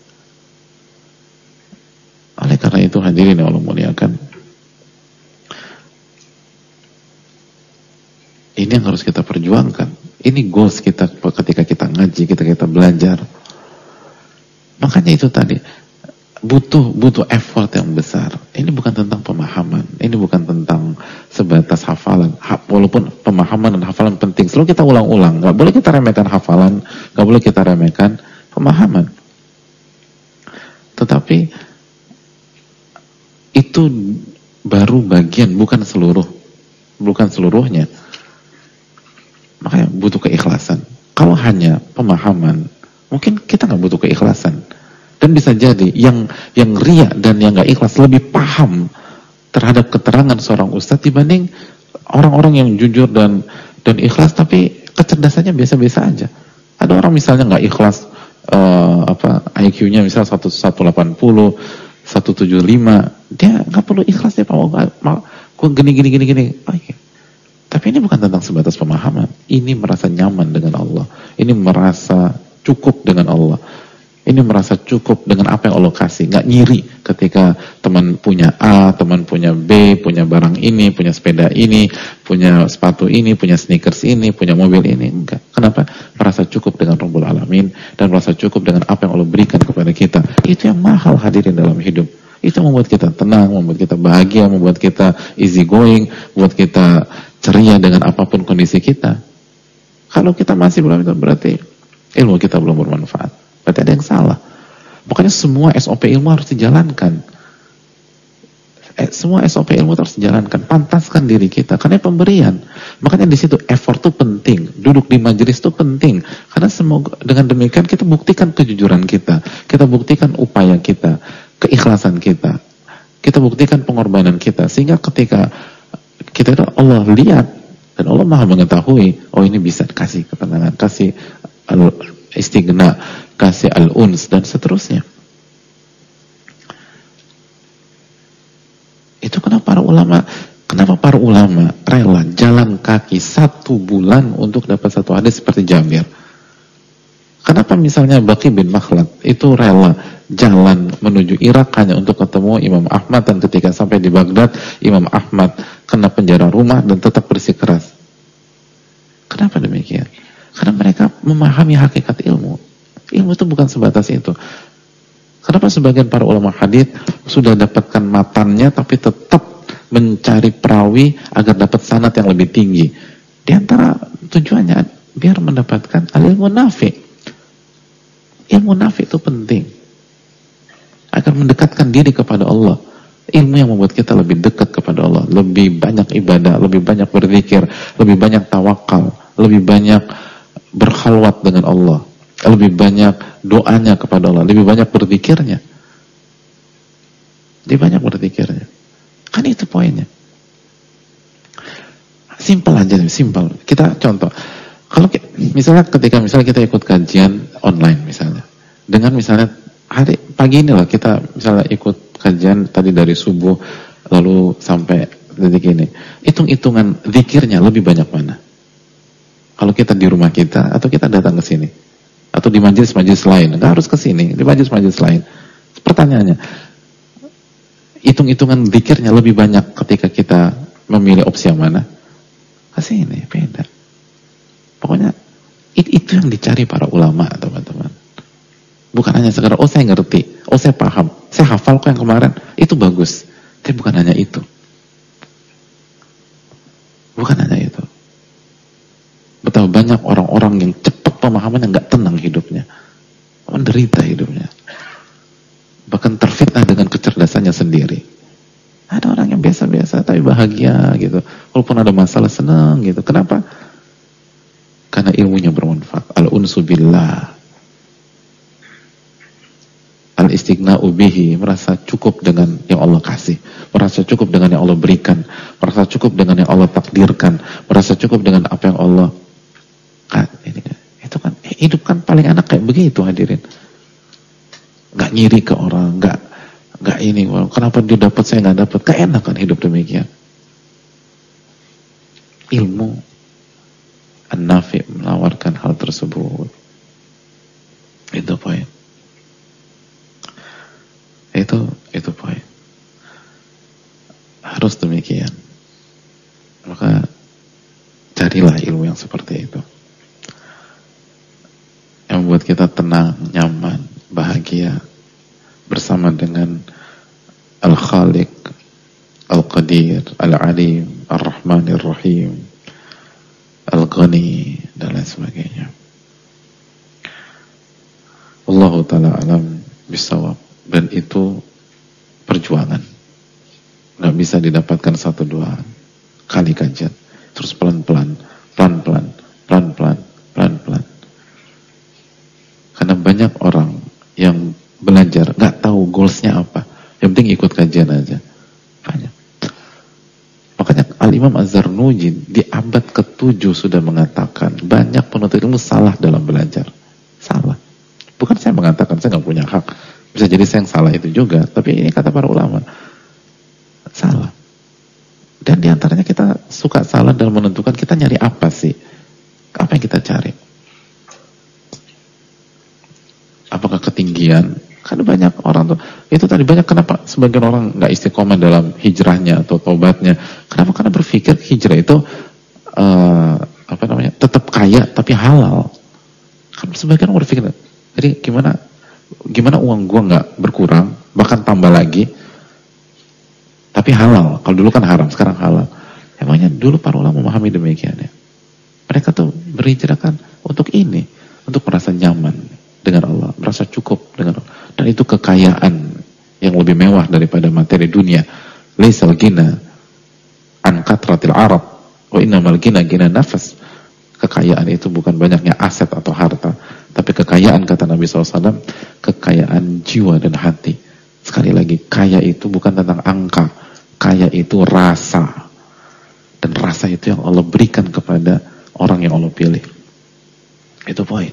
Oleh karena itu hadirin yang Allah muliakan, ini yang harus kita perjuangkan. Ini goals kita ketika kita ngaji, kita belajar. Makanya itu tadi butuh effort yang besar. Ini bukan tentang pemahaman, ini bukan tentang sebatas hafalan. Walaupun pemahaman dan hafalan penting, selalu kita ulang-ulang. Gak boleh kita remehkan hafalan, gak boleh kita remehkan pemahaman. Tetapi itu baru bagian, bukan seluruhnya. Makanya butuh keikhlasan. Kalau hanya pemahaman, mungkin kita gak butuh keikhlasan. Dan bisa jadi yang riya dan yang gak ikhlas lebih paham terhadap keterangan seorang ustadz dibanding orang-orang yang jujur dan ikhlas tapi kecerdasannya biasa-biasa aja. Ada orang misalnya gak ikhlas IQ-nya misalnya 180, 175, dia gak perlu ikhlas, dia kok gini. Tapi ini bukan tentang sebatas pemahaman. Ini merasa nyaman dengan Allah. Ini merasa cukup dengan Allah. Ini merasa cukup dengan apa yang Allah kasih, nggak nyiri ketika teman punya A, teman punya B, punya barang ini, punya sepeda ini, punya sepatu ini, punya sneakers ini, punya mobil ini, enggak. Kenapa? Merasa cukup dengan Rabbul Alamin dan merasa cukup dengan apa yang Allah berikan kepada kita. Itu yang mahal hadirin dalam hidup. Itu membuat kita tenang, membuat kita bahagia, membuat kita easy going, membuat kita ceria dengan apapun kondisi kita. Kalau kita masih belum, itu berarti ilmu kita belum bermanfaat. Berarti ada yang salah. Makanya semua SOP ilmu harus dijalankan. Semua SOP ilmu harus dijalankan. Pantaskan diri kita. Karena pemberian. Makanya di situ effort itu penting. Duduk di majelis itu penting. Karena semoga dengan demikian kita buktikan kejujuran kita. Kita buktikan upaya kita. Keikhlasan kita. Kita buktikan pengorbanan kita. Sehingga ketika kita itu Allah lihat. Dan Allah maha mengetahui. Oh ini bisa kasih ketenangan. Kasih istighna, kasih al-uns dan seterusnya. Itu kenapa para ulama rela jalan kaki 1 bulan untuk dapat 1 hadis seperti Jabir. Kenapa misalnya Baqi bin Makhlad itu rela jalan menuju Irak hanya untuk ketemu Imam Ahmad, dan ketika sampai di Baghdad Imam Ahmad kena penjara rumah dan tetap bersikeras. Kenapa demikian? Karena mereka memahami hakikat ilmu. Ilmu itu bukan sebatas itu. Kenapa sebagian para ulama hadits sudah dapatkan matannya tapi tetap mencari perawi agar dapat sanad yang lebih tinggi? Di antara tujuannya biar mendapatkan al-ilmu nafi. Ilmu nafi itu penting agar mendekatkan diri kepada Allah. Ilmu yang membuat kita lebih dekat kepada Allah, lebih banyak ibadah, lebih banyak berzikir, lebih banyak tawakal, lebih banyak berkhalwat dengan Allah, lebih banyak doanya kepada Allah, lebih banyak berzikirnya. Lebih banyak berzikirnya. Kan itu poinnya. Simpel aja, simpel. Kita contoh. Kalau misalnya ketika kita ikut kajian online misalnya, dengan misalnya hari pagi ini lah kita misalnya ikut kajian tadi dari subuh lalu sampai detik ini, hitung-hitungan zikirnya lebih banyak mana? Kalau kita di rumah kita atau kita datang ke sini atau di majelis-majelis lain, nggak harus ke sini, di majelis-majelis lain. Pertanyaannya, hitung-hitungan zikirnya lebih banyak ketika kita memilih opsi yang mana? Ke sini, beda. Pokoknya itu yang dicari para ulama, teman-teman. Bukan hanya sekedar, oh saya ngerti, oh saya paham, saya hafal kok yang kemarin, itu bagus. Tapi bukan hanya itu. Bukan hanya itu. Betapa banyak orang-orang yang cepat pemahaman yang nggak tenang hidupnya. Menderita hidupnya. Bahkan terfitnah dengan kecerdasannya sendiri. Ada orang yang biasa-biasa tapi bahagia gitu. Walaupun ada masalah senang gitu. Kenapa? Karena ilmunya bermanfaat. Al-unsu billah. Al-istighna'u bihi, merasa cukup dengan yang Allah kasih, merasa cukup dengan yang Allah berikan, merasa cukup dengan yang Allah takdirkan, merasa cukup dengan apa yang Allah itu kan hidup kan paling enak kayak begitu, hadirin. Nggak ngiri ke orang, nggak ini, kenapa dia dapat saya nggak dapat, keenakan hidup demikian. Ilmu an-nafi menawarkan hal tersebut. Itu poin. Itu poin. Harus demikian. Maka carilah ilmu yang seperti itu, yang membuat kita tenang, nyaman, bahagia bersama dengan Al-Khaliq, Al-Qadir, Al-Alim, Ar-Rahman, Ar-Rahim, Al-Ghani, dan lain sebagainya. Wallahu ta'ala alam bisawab. Dan itu perjuangan, nggak bisa didapatkan 1-2 kali kajian, terus pelan-pelan. Karena banyak orang yang belajar nggak tahu goalsnya apa, yang penting ikut kajian aja. Banyak. Makanya Al-Imam Az-Zarnuji di abad ke-7 sudah mengatakan banyak penuntut ilmu salah dalam belajar. Salah. Bukan saya mengatakan, saya nggak punya hak. Bisa jadi saya yang salah itu juga, tapi ini kata para ulama. Salah. Dan diantaranya kita suka salah dalam menentukan kita nyari apa sih? Apa yang kita cari? Apakah ketinggian? Kan banyak orang tuh, itu tadi banyak kenapa sebagian orang nggak istiqomah dalam hijrahnya atau taubatnya. Kenapa? Karena berpikir hijrah itu tetap kaya tapi halal. Kan sebagian orang berpikir, jadi gimana uang gua nggak berkurang, bahkan tambah lagi, tapi halal. Kalau dulu kan haram, sekarang halal. Emangnya dulu para ulama memahami demikian ya? Mereka tuh berhijrah kan untuk ini, untuk merasa nyaman dengan Allah, merasa cukup dengan Allah. Dan itu kekayaan yang lebih mewah daripada materi dunia. Laisal ghina an katratil arab, wa innamal ghina ghina nafas. Kekayaan itu bukan banyaknya aset atau harta, tapi kekayaan, kata Nabi SAW, kekayaan jiwa dan hati. Sekali lagi, kaya itu bukan tentang angka, kaya itu rasa. Dan rasa itu yang Allah berikan kepada orang yang Allah pilih. Itu poin.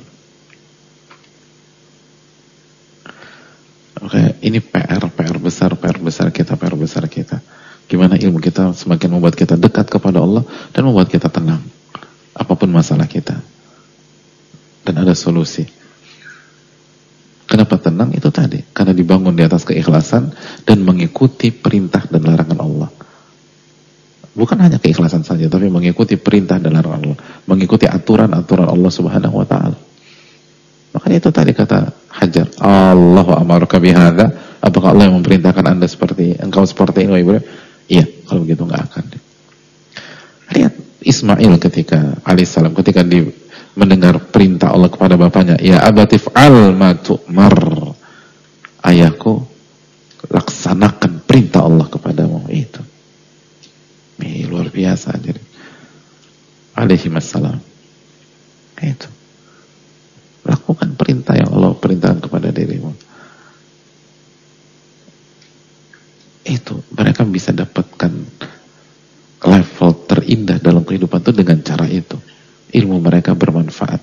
Oke, ini PR besar kita. Gimana ilmu kita semakin membuat kita dekat kepada Allah dan membuat kita tenang apapun masalah kita. Dan ada solusi. Kenapa tenang? Itu tadi, karena dibangun di atas keikhlasan dan mengikuti perintah dan larangan Allah. Bukan hanya keikhlasan saja, tapi mengikuti perintah dan larangan Allah, mengikuti aturan-aturan Allah Subhanahu wa taala. Makanya itu tadi kata Hajar, Allahu amaruka bihadza, apakah Allah yang memerintahkan Anda engkau seperti ini, Ibrahim? Iya, kalau begitu enggak akan. Lihat Ismail ketika alaihissalam ketika mendengar perintah Allah kepada bapaknya, ya abatif al ma tu'mar, ayahku, laksanakan perintah Allah kepadamu. Itu luar biasa. Jadi alaihi wassalam, itu lakukan perintah yang Allah perintahkan kepada dirimu. Itu mereka bisa dapatkan level terindah dalam kehidupan itu dengan cara itu. Ilmu mereka bermanfaat.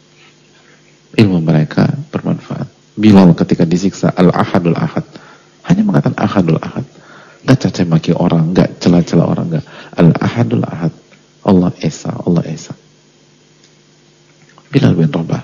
Bilal ketika disiksa, Al-Ahadul Ahad, hanya mengatakan Ahadul Ahad, nggak caci maki orang, nggak celah-celah orang, nggak. Al-Ahadul Ahad, Allah Esa, Allah Esa. Bilal bin Rabah,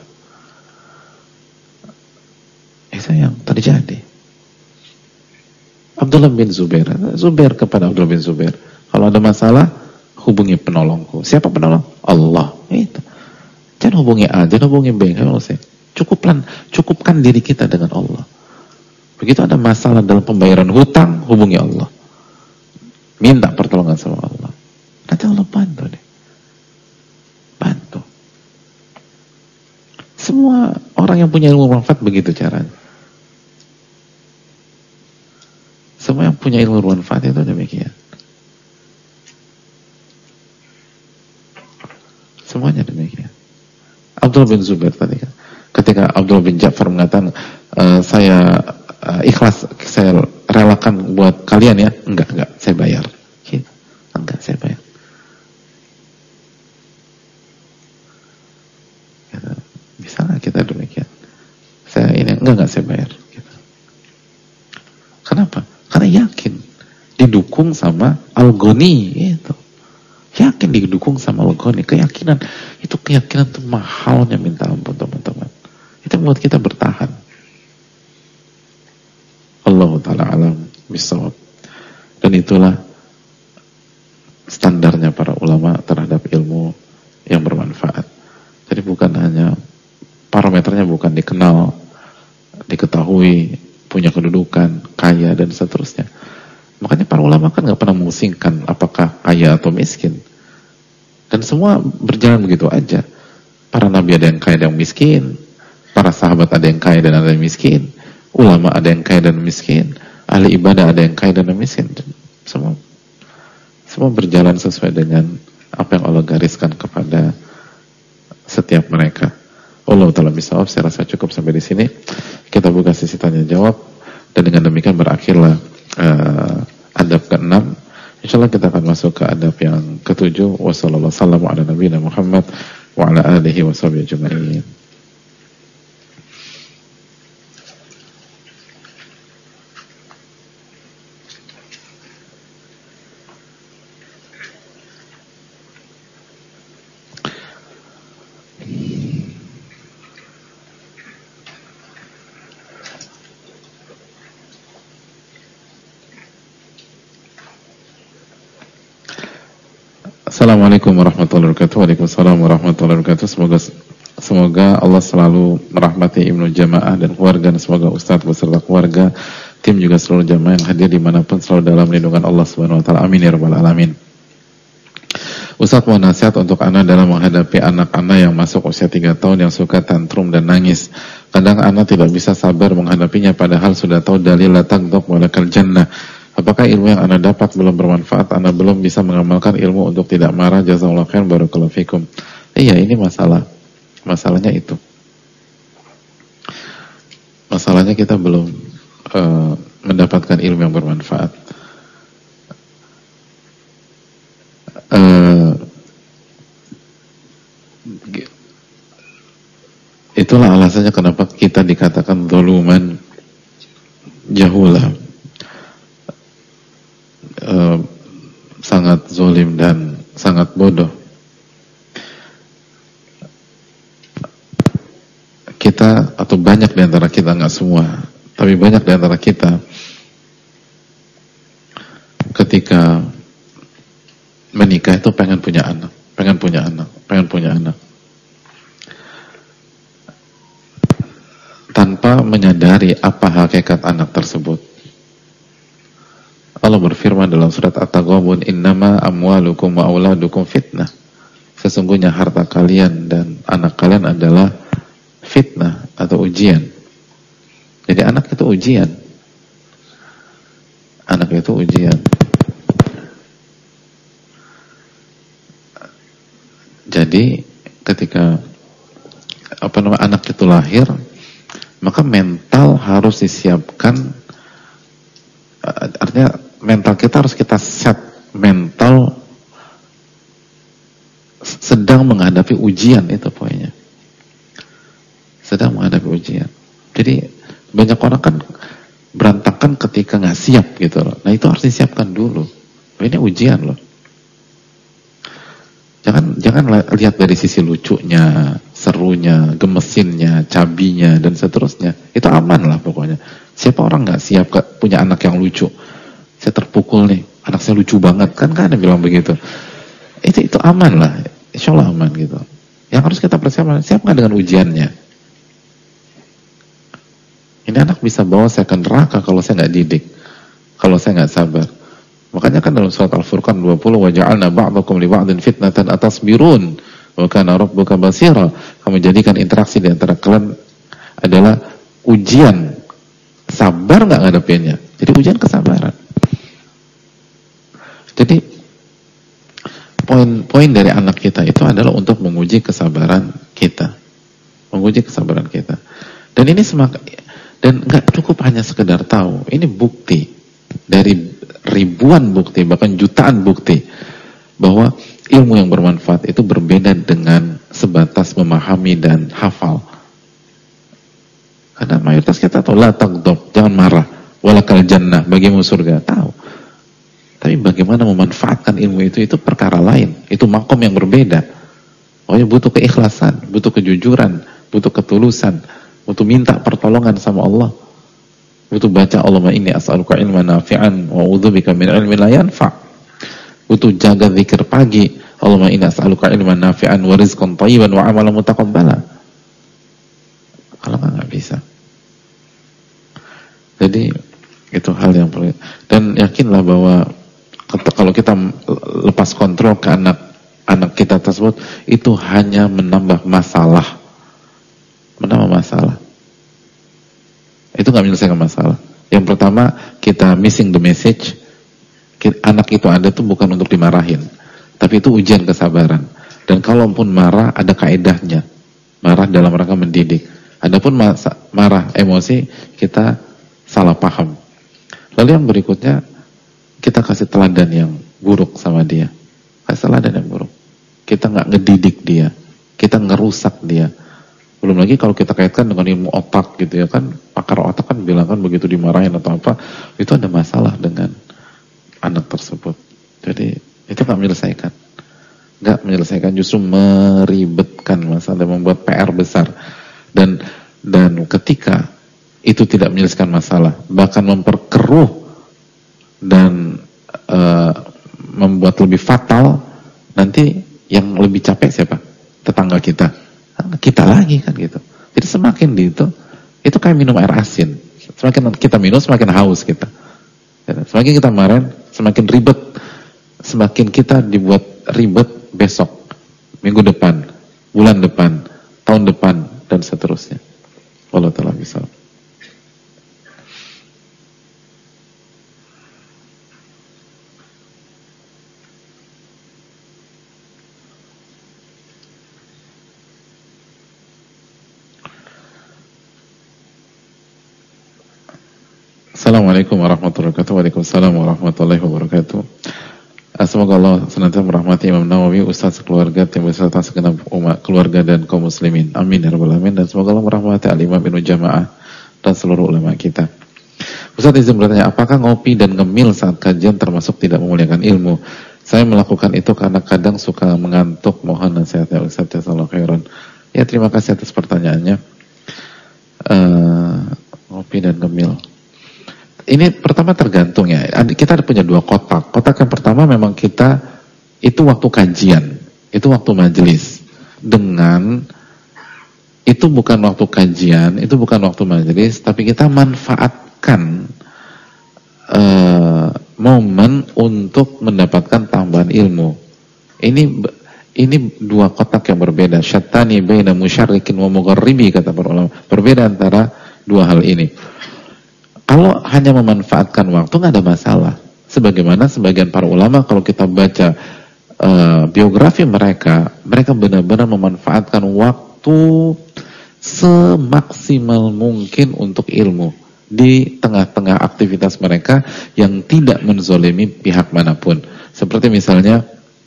itu yang terjadi. Abdullah bin Zubair kepada Abdullah bin Zubair, kalau ada masalah hubungi penolongku. Siapa penolong? Allah. Itu. Jangan hubungi A, jangan hubungi B. Cukupkan diri kita dengan Allah. Begitu ada masalah dalam pembayaran hutang, hubungi Allah. Minta pertolongan sama Allah. Nanti Allah bantu deh. Bantu. Semua orang yang punya ilmu manfaat begitu caranya. Semua yang punya ilmu manfaat itu demikian. Semuanya demikian. Abdullah bin Zubair tadi kan, ketika Abdullah bin Ja'far mengatakan, saya ikhlas, saya relakan buat kalian ya, enggak, saya bayar. Gitu. Enggak, saya bayar. Gitu. Bisa nggak kita demikian? Saya ini enggak saya bayar. Gitu. Kenapa? Karena yakin didukung sama Al-Ghani itu. Yakin didukung sama Al-Ghani. Keyakinan itu mahalnya minta ampun teman-teman. Itu membuat kita bertahan. Allah Ta'ala alam bisawab. Dan itulah standarnya para ulama terhadap ilmu yang bermanfaat. Jadi bukan hanya parameternya, bukan dikenal, diketahui, punya kedudukan, kaya dan seterusnya. Makanya para ulama kan nggak pernah memusingkan apakah kaya atau miskin. Dan semua berjalan begitu aja. Para nabi ada yang kaya dan yang miskin, para sahabat ada yang kaya dan ada yang miskin, ulama ada yang kaya dan miskin, ahli ibadah ada yang kaya dan yang miskin. Semua berjalan sesuai dengan apa yang Allah gariskan kepada setiap mereka. Allah Ta'ala bisawab. Saya rasa cukup sampai di sini. Kita buka sesi tanya jawab, dan dengan demikian berakhirlah adab ke-6. Insyaallah kita akan masuk ke adab yang ke-7. Wassallallahu ala nabiyina Muhammad wa ala alihi wa sahbihi ajma'in. Assalamualaikum warahmatullahi wabarakatuh. Waalaikumsalam warahmatullahi wabarakatuh. Semoga Allah selalu merahmati Ibnu Jamaah dan keluarga, dan semoga Ustadz beserta keluarga, tim juga seluruh jamaah yang hadir dimanapun selalu dalam lindungan Allah Subhanahu Wa Taala. Amin ya rabbal alamin. Ustadz mau nasihat untuk anak dalam menghadapi anak-anak yang masuk usia 3 tahun yang suka tantrum dan nangis. Kadang anak tidak bisa sabar menghadapinya padahal sudah tahu dalil la taghdab wa lakal jannah. Apakah ilmu yang Anda dapat belum bermanfaat? Anda belum bisa mengamalkan ilmu untuk tidak marah. Jazakallahu khairan, barakallahu fikum. Iya, ini masalahnya itu. Masalahnya kita belum mendapatkan ilmu yang bermanfaat. Itulah alasannya kenapa kita dikatakan zuluman jahula. Sangat zalim dan sangat bodoh. Kita, atau banyak di antara kita, nggak semua, tapi banyak di antara kita ketika dari apa hakikat anak tersebut. Allah berfirman dalam surat At-Taghabun, innama amwalukum wa auladukum fitnah. Sesungguhnya harta kalian dan anak kalian adalah fitnah atau ujian. Jadi anak itu ujian. Anak itu ujian. Jadi ketika anak itu lahir, maka mental harus disiapkan. Artinya mental kita harus kita set mental sedang menghadapi ujian, itu poinnya. Sedang menghadapi ujian. Jadi banyak orang kan berantakan ketika nggak siap gitu loh. Nah itu harus disiapkan dulu. Ini ujian loh. Jangan lihat dari sisi lucunya, serunya, gemesinnya, cabinya dan seterusnya. Itu aman lah pokoknya. Siapa orang nggak siap punya anak yang lucu? Saya terpukul nih, anak saya lucu banget, kan ada bilang begitu. Itu aman lah, insya Allah aman gitu. Yang harus kita persiapkan, siapkan dengan ujiannya. Ini anak bisa bawa saya ke neraka kalau saya nggak didik, kalau saya nggak sabar. Makanya kan dalam surat Al-Furqan 20, wa ja'alna ba'dakum li ba'din fitnatan atasbirun wa kana rabbuka basira. Kami jadikan interaksi di antara kalian adalah ujian. Sabar nggak ngadepinnya? Jadi ujian kesabaran. Jadi poin dari anak kita itu adalah untuk menguji kesabaran kita. Menguji kesabaran kita. Dan ini dan nggak cukup hanya sekedar tahu. Ini bukti dari ribuan bukti, bahkan jutaan bukti bahwa ilmu yang bermanfaat itu berbeda dengan sebatas memahami dan hafal. Karena mayoritas kita tahu, la taghdab, jangan marah, walakal jannah, bagimu surga, tahu. Tapi bagaimana memanfaatkan ilmu itu perkara lain. Itu makom yang berbeda. Pokoknya butuh keikhlasan, butuh kejujuran, butuh ketulusan, butuh minta pertolongan sama Allah. Butuh baca Allahumma inni as'aluka ilman nafi'an wa a'udzubika min ilmin la yanfa'. Butuh jaga zikir pagi, Allahumma inni as'aluka ilman nafi'an wa rizqan thayyiban wa amalan mutaqabbala. Kalau nggak bisa. Jadi itu hal yang perlu. Dan yakinlah bahwa kalau kita lepas kontrol ke anak kita tersebut, itu hanya menambah masalah. Menambah masalah. Itu nggak menyelesaikan masalah. Yang pertama, kita missing the message. Anak itu ada tuh bukan untuk dimarahin, tapi itu ujian kesabaran. Dan kalaupun marah, ada kaedahnya. Marah dalam rangka mendidik. Adapun marah emosi, kita salah paham. Lalu yang berikutnya, kita kasih teladan yang buruk sama dia. Kasih teladan yang buruk. Kita nggak ngedidik dia, kita ngerusak dia. Belum lagi kalau kita kaitkan dengan ilmu otak gitu ya kan, pakar otak kan bilang kan begitu dimarahin atau apa, itu ada masalah dengan anak tersebut. Jadi itu nggak menyelesaikan, justru meribetkan masalah dan membuat PR besar. Dan ketika itu tidak menyelesaikan masalah, bahkan memperkeruh dan membuat lebih fatal, nanti yang lebih capek siapa? Tetangga kita lagi kan gitu. Jadi semakin itu kayak minum air asin. Semakin kita minum, semakin haus kita. Semakin kita marah, semakin ribet. Semakin kita dibuat ribet besok, minggu depan, bulan depan, tahun depan, dan seterusnya. Allah Ta'ala bisa. Assalamualaikum warahmatullahi wabarakatuh. Waalaikumsalam warahmatullahi wabarakatuh. Semoga Allah senantiasa merahmati Imam Nawawi, Ustaz keluarga, tim beserta segenap umat keluarga dan kaum muslimin. Amin ya rabbal alamin. Dan semoga Allah merahmati Al-Imam Ibnu Jamaah dan seluruh ulama kita. Ustaz izin bertanya, apakah ngopi dan ngemil saat kajian termasuk tidak memuliakan ilmu? Saya melakukan itu karena kadang suka mengantuk. Mohon nasihatnya Ustaz, jazakallahu khairan. Ya, terima kasih atas pertanyaannya. Ngopi dan ngemil. Ini pertama tergantung ya. Kita punya dua kotak. Kotak yang pertama memang kita itu waktu kajian, itu waktu majelis dengan itu bukan waktu kajian, itu bukan waktu majelis, tapi kita manfaatkan momen untuk mendapatkan tambahan ilmu. Ini dua kotak yang berbeda. Syattani baina musyarrikin wa mugharribi, kata para ulama. Berbeda antara dua hal ini. Kalau hanya memanfaatkan waktu nggak ada masalah. Sebagaimana sebagian para ulama kalau kita baca biografi mereka benar-benar memanfaatkan waktu semaksimal mungkin untuk ilmu di tengah-tengah aktivitas mereka yang tidak menzolimi pihak manapun. Seperti misalnya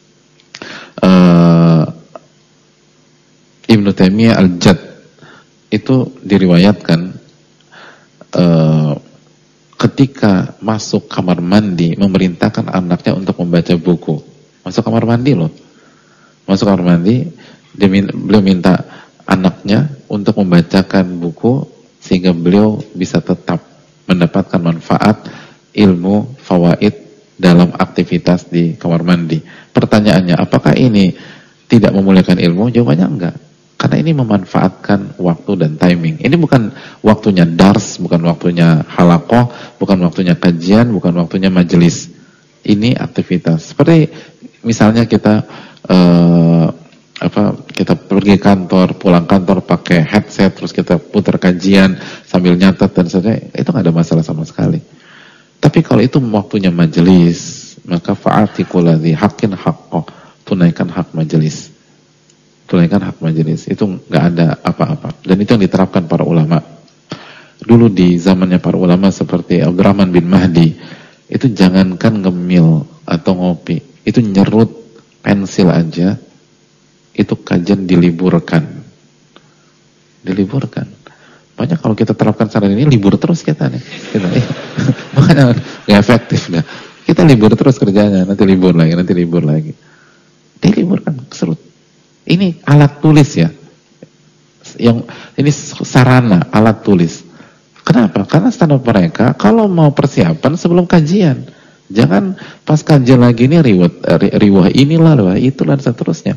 Ibnu Taimiyah Al-Jadd itu diriwayatkan ketika masuk kamar mandi memerintahkan anaknya untuk membaca buku. Masuk kamar mandi loh. Masuk kamar mandi, beliau minta anaknya untuk membacakan buku sehingga beliau bisa tetap mendapatkan manfaat ilmu fawaid dalam aktivitas di kamar mandi. Pertanyaannya, apakah ini tidak memuliakan ilmu? Jawabannya enggak. Karena ini memanfaatkan waktu dan timing. Ini bukan waktunya dars, bukan waktunya halaqah, bukan waktunya kajian, bukan waktunya majelis. Ini aktivitas. Seperti misalnya kita kita pergi kantor, pulang kantor pakai headset, terus kita putar kajian sambil nyatet dan sebagainya, itu nggak ada masalah sama sekali. Tapi kalau itu waktunya majelis, maka fa'ati kulladzi haqqin haqqah, tunaikan hak majelis. Tunaikan hak majelis, itu nggak ada apa-apa. Dan itu yang diterapkan para ulama. Dulu di zamannya para ulama seperti Abdurrahman bin Mahdi, itu jangankan ngemil atau ngopi, itu nyerut pensil aja, itu kajian diliburkan. Diliburkan. Banyak kalau kita terapkan saran ini, libur terus kita nih. Makanya nggak efektif dah. Kita libur terus kerjanya, nanti libur lagi. Diliburkan, serut. Ini alat tulis ya. Ini sarana, alat tulis. Kenapa? Karena standar mereka kalau mau persiapan sebelum kajian. Jangan pas kajian lagi ini riwah inilah, itulah dan seterusnya.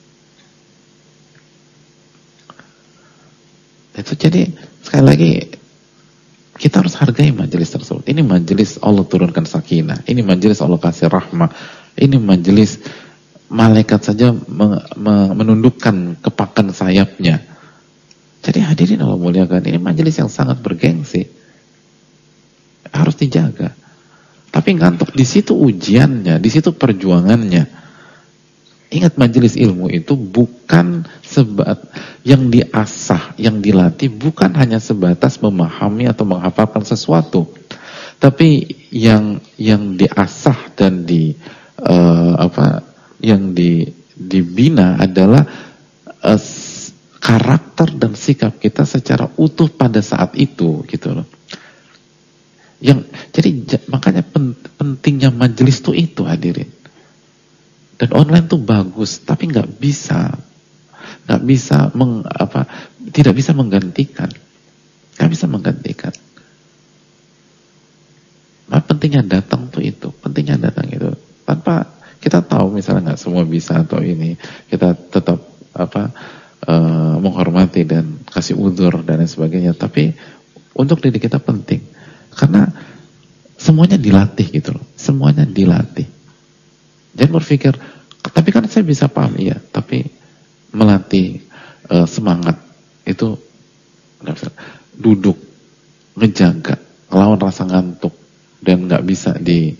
Itu jadi sekali lagi kita harus hargai majelis tersebut. Ini majelis Allah turunkan sakinah. Ini majelis Allah kasih rahmah. Ini majelis malaikat saja menundukkan kepakan sayapnya. Jadi hadirin Allah muliakan, ini majelis yang sangat bergengsi. Harus dijaga. Tapi ngantuk, di situ ujiannya, di situ perjuangannya. Ingat majelis ilmu itu bukan yang diasah, yang dilatih bukan hanya sebatas memahami atau menghafalkan sesuatu. Tapi yang diasah dan yang dibina adalah karakter dan sikap kita secara utuh pada saat itu, gitu loh. Jadi makanya pentingnya majelis itu hadirin. Dan online tuh bagus, tapi tidak bisa menggantikan. Nggak bisa menggantikan. Nah, pentingnya datang tuh itu, tanpa kita tahu misalnya nggak semua bisa atau ini, kita tetap menghormati dan kasih udzur dan lain sebagainya. Tapi untuk diri kita penting, karena semuanya dilatih gitu loh, semuanya dilatih. Jangan berpikir, tapi kan saya bisa paham, iya, tapi melatih semangat itu duduk, ngejaga, lawan rasa ngantuk dan nggak bisa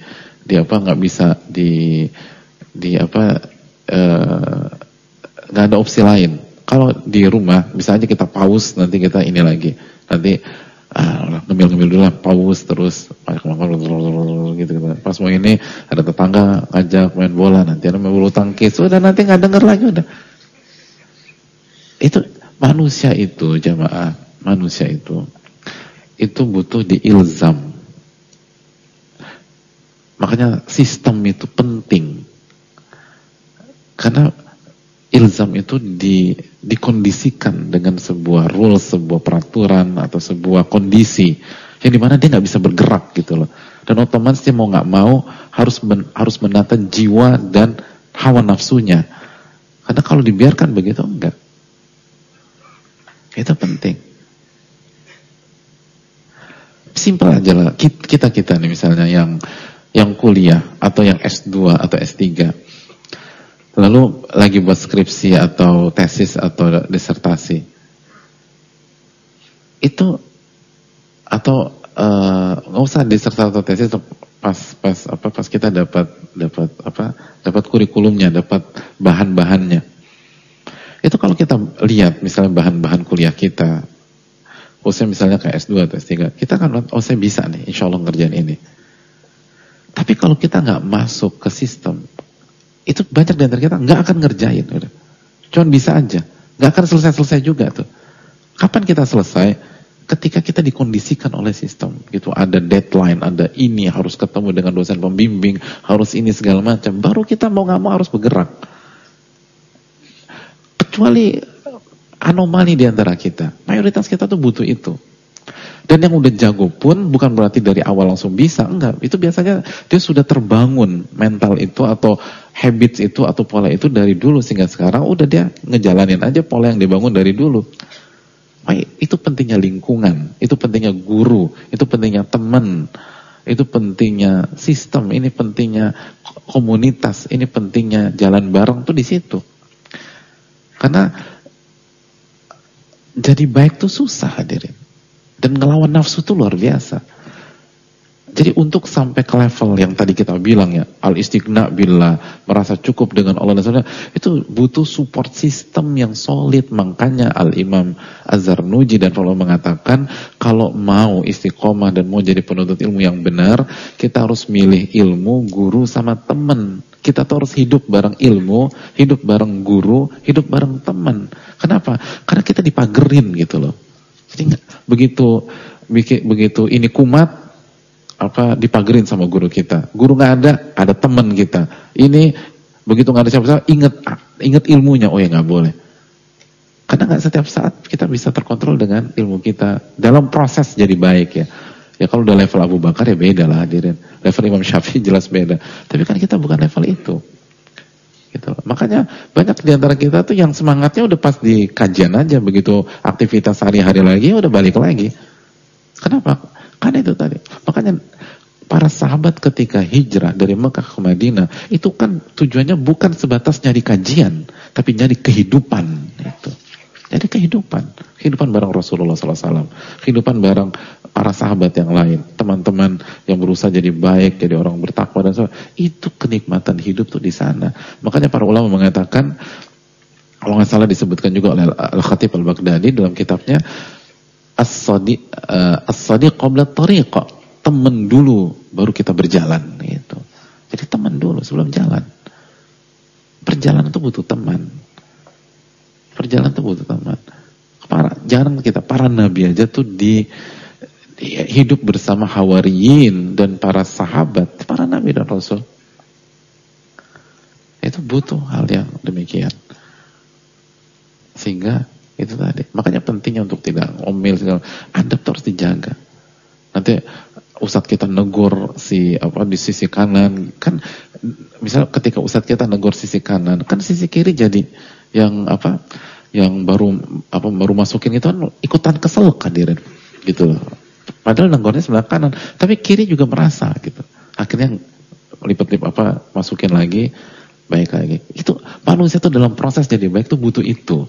nggak ada opsi lain. Kalau di rumah bisa aja kita pause, nanti kita ini lagi, nanti ngemil-ngemil dulu lah, pause terus gitu. Pas mau ini ada tetangga ngajak main bola, nanti ada main bulu tangkis, udah nanti nggak denger lagi udah. Itu manusia itu jamaah, manusia itu butuh diilzam. Makanya sistem itu penting. Karena ilzam itu dikondisikan dengan sebuah rules, sebuah peraturan atau sebuah kondisi yang dimana dia nggak bisa bergerak gitu loh. Dan otomatis dia mau nggak mau harus menata jiwa dan hawa nafsunya. Karena kalau dibiarkan begitu enggak. Itu penting. Simpel aja lah. Kita nih misalnya yang kuliah atau yang S2 atau S3. Lalu lagi buat skripsi atau tesis atau disertasi. Itu atau nggak usah disertasi atau tesis, pas kita dapat kurikulumnya, dapat bahan-bahannya. Itu kalau kita lihat misalnya bahan-bahan kuliah kita, khususnya misalnya kayak S2 atau S3, kita kan saya bisa nih, insya Allah ngerjain ini. Tapi kalau kita nggak masuk ke sistem, itu banyak di antara kita nggak akan ngerjain, udah. Cuman bisa aja, nggak akan selesai juga tuh. Kapan kita selesai? Ketika kita dikondisikan oleh sistem, gitu. Ada deadline, ada ini harus ketemu dengan dosen pembimbing, harus ini segala macam. Baru kita mau nggak mau harus bergerak. Kecuali anomali di antara kita, mayoritas kita tuh butuh itu. Dan yang udah jago pun bukan berarti dari awal langsung bisa, enggak. Itu biasanya dia sudah terbangun mental itu atau habits itu atau pola itu dari dulu sehingga sekarang udah dia ngejalanin aja pola yang dibangun dari dulu. Itu pentingnya lingkungan, itu pentingnya guru, itu pentingnya teman, itu pentingnya sistem, ini pentingnya komunitas, ini pentingnya jalan bareng tuh di situ. Karena jadi baik tuh susah, hadirin. Dan ngelawan nafsu tuh luar biasa. Jadi untuk sampai ke level yang tadi kita bilang ya, al-istighna billah, merasa cukup dengan Allah dan Rasulnya, itu butuh support system yang solid. Makanya Al-Imam Az-Zarnuji dan Allah mengatakan, kalau mau istiqomah dan mau jadi penuntut ilmu yang benar, kita harus milih ilmu, guru, sama teman. Kita tuh harus hidup bareng ilmu, hidup bareng guru, hidup bareng teman. Kenapa? Karena kita dipagerin gitu loh. Jadi begitu ini kumat, dipagerin sama guru kita. Guru nggak ada teman kita. Ini begitu nggak ada siapa-siapa, ingat ilmunya. Oh ya nggak boleh. Karena nggak setiap saat kita bisa terkontrol dengan ilmu kita dalam proses jadi baik ya. Ya kalau udah level Abu Bakar ya beda lah, hadirin. Level Imam Syafi'i jelas beda. Tapi kan kita bukan level itu. Gitu. Makanya banyak di antara kita tuh yang semangatnya udah pas di kajian aja, begitu aktivitas sehari-hari lagi udah balik lagi. Kenapa? Karena itu tadi. Makanya para sahabat ketika hijrah dari Mekah ke Madinah, itu kan tujuannya bukan sebatas nyari kajian, tapi nyari kehidupan. Itu. Jadi kehidupan bareng Rasulullah SAW, kehidupan bareng para sahabat yang lain, teman-teman yang berusaha jadi baik, jadi orang bertakwa dan sebagainya. Itu kenikmatan hidup tuh di sana. Makanya para ulama mengatakan, kalau nggak salah disebutkan juga oleh Al-Khatib Al-Baghdadi dalam kitabnya As-Sadiq qabla tariqa, teman dulu baru kita berjalan gitu. Jadi teman dulu sebelum jalan. Perjalanan itu butuh teman. Para nabi aja tuh hidup bersama hawariyin dan para sahabat, para nabi dan rasul. Itu butuh hal yang demikian. Sehingga itu tadi. Makanya pentingnya untuk tidak ngomel segala. Adab harus dijaga. Nanti ustadz kita negur di sisi kanan, kan misal ketika ustadz kita negur sisi kanan, kan sisi kiri jadi yang baru masukin itu kan ikutan kesel hadirin gitu loh. Padahal negornya sebelah kanan, tapi kiri juga merasa gitu. Akhirnya masukin lagi, baik lagi. Itu manusia tuh dalam proses jadi baik tuh butuh itu.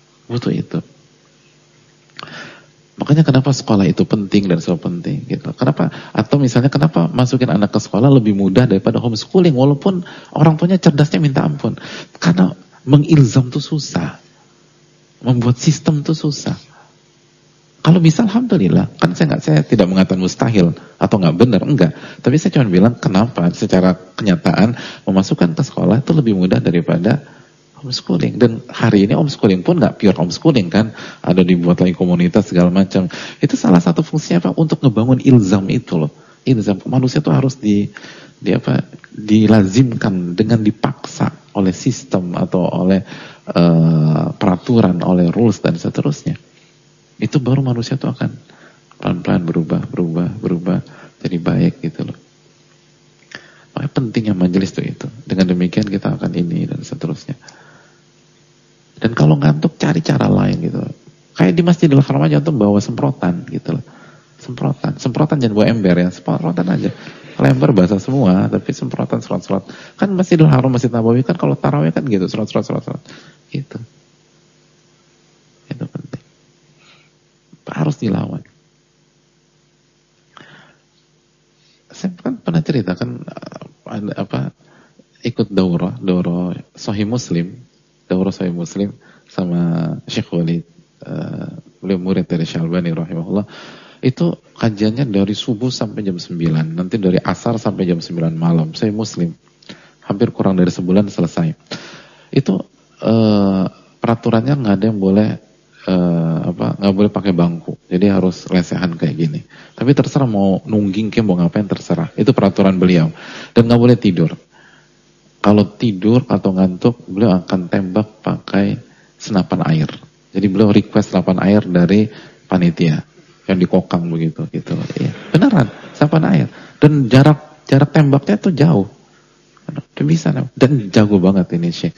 Makanya kenapa sekolah itu penting dan selalu penting gitu. Kenapa? Atau misalnya kenapa masukin anak ke sekolah lebih mudah daripada homeschooling walaupun orang tuanya cerdasnya minta ampun. Karena mengilzam tuh susah. Membuat sistem tuh susah. Kalau bisa alhamdulillah. Kan saya tidak mengatakan mustahil atau nggak benar, enggak. Tapi saya cuma bilang kenapa secara kenyataan memasukkan ke sekolah itu lebih mudah daripada homeschooling. Dan hari ini homeschooling pun nggak pure homeschooling kan, ada dibuat lagi komunitas segala macam. Itu salah satu fungsinya apa? Untuk ngebangun ilzam itu loh. Ilzam manusia tuh harus dilazimkan dengan dipaksa oleh sistem atau oleh peraturan, oleh rules dan seterusnya. Itu baru manusia tuh akan pelan-pelan berubah jadi baik gitu loh. Makanya pentingnya majelis itu. Dengan demikian kita akan ini dan seterusnya. Dan kalau ngantuk cari cara lain gitu. Kayak di Masjidil Haram aja tuh bawa semprotan gitu loh. Semprotan jangan bawa ember ya, semprotan aja. Kalau ember basah semua, tapi semprotan serot-serot. Kan Masjidil Haram, Masjid Nabawi kan kalau tarawih kan gitu, serot-serot. Gitu. Itu penting. Harus dilawan. Saya kan pernah cerita kan ikut daurah Sahih Muslim sama Syekh Walid, beliau murid dari Syalbani rahimahullah. Itu kajiannya dari subuh sampai jam 9, nanti dari asar sampai jam 9 malam. Sahih Muslim hampir kurang dari sebulan selesai. Itu peraturannya nggak ada yang boleh nggak boleh pakai bangku, jadi harus lesehan kayak gini. Tapi terserah mau nungging mau ngapain terserah, itu peraturan beliau. Dan nggak boleh tidur. Kalau tidur atau ngantuk, beliau akan tembak pakai senapan air. Jadi beliau request senapan air dari panitia yang dikokang begitu gitu. Ya, beneran senapan air. Dan jarak tembaknya tuh jauh. Dia bisa dan jago banget ini Syekh.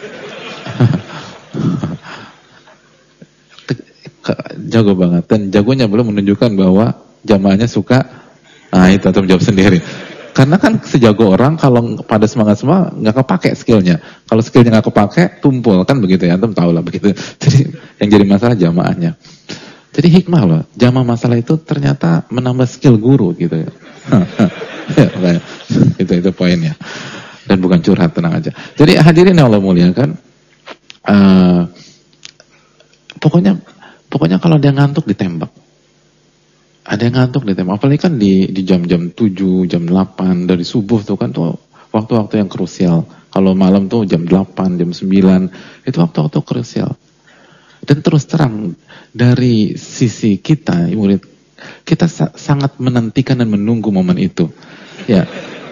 Jago banget, dan jagonya belum menunjukkan bahwa jamaahnya suka. Nah itu tetap jawab sendiri. Karena kan sejago orang kalau pada semangat semua nggak kepake skillnya. Kalau skillnya nggak kepake, tumpul kan begitu ya. Antum tahu lah begitu. Jadi yang jadi masalah jamaahnya. Jadi hikmah loh, jamaah masalah itu ternyata menambah skill guru gitu ya. Itu poinnya. Dan bukan curhat, tenang aja. Jadi hadirin yang Allah muliakan, pokoknya kalau dia ngantuk ditembak. Ada yang ngantuk ditembak. Apalagi kan di jam-jam 7, jam 8 dari subuh tuh kan tuh waktu-waktu yang krusial. Kalau malam tuh jam 8, jam 9, itu waktu-waktu krusial. Dan terus terang dari sisi kita, murid, kita sangat menantikan dan menunggu momen itu. Ya.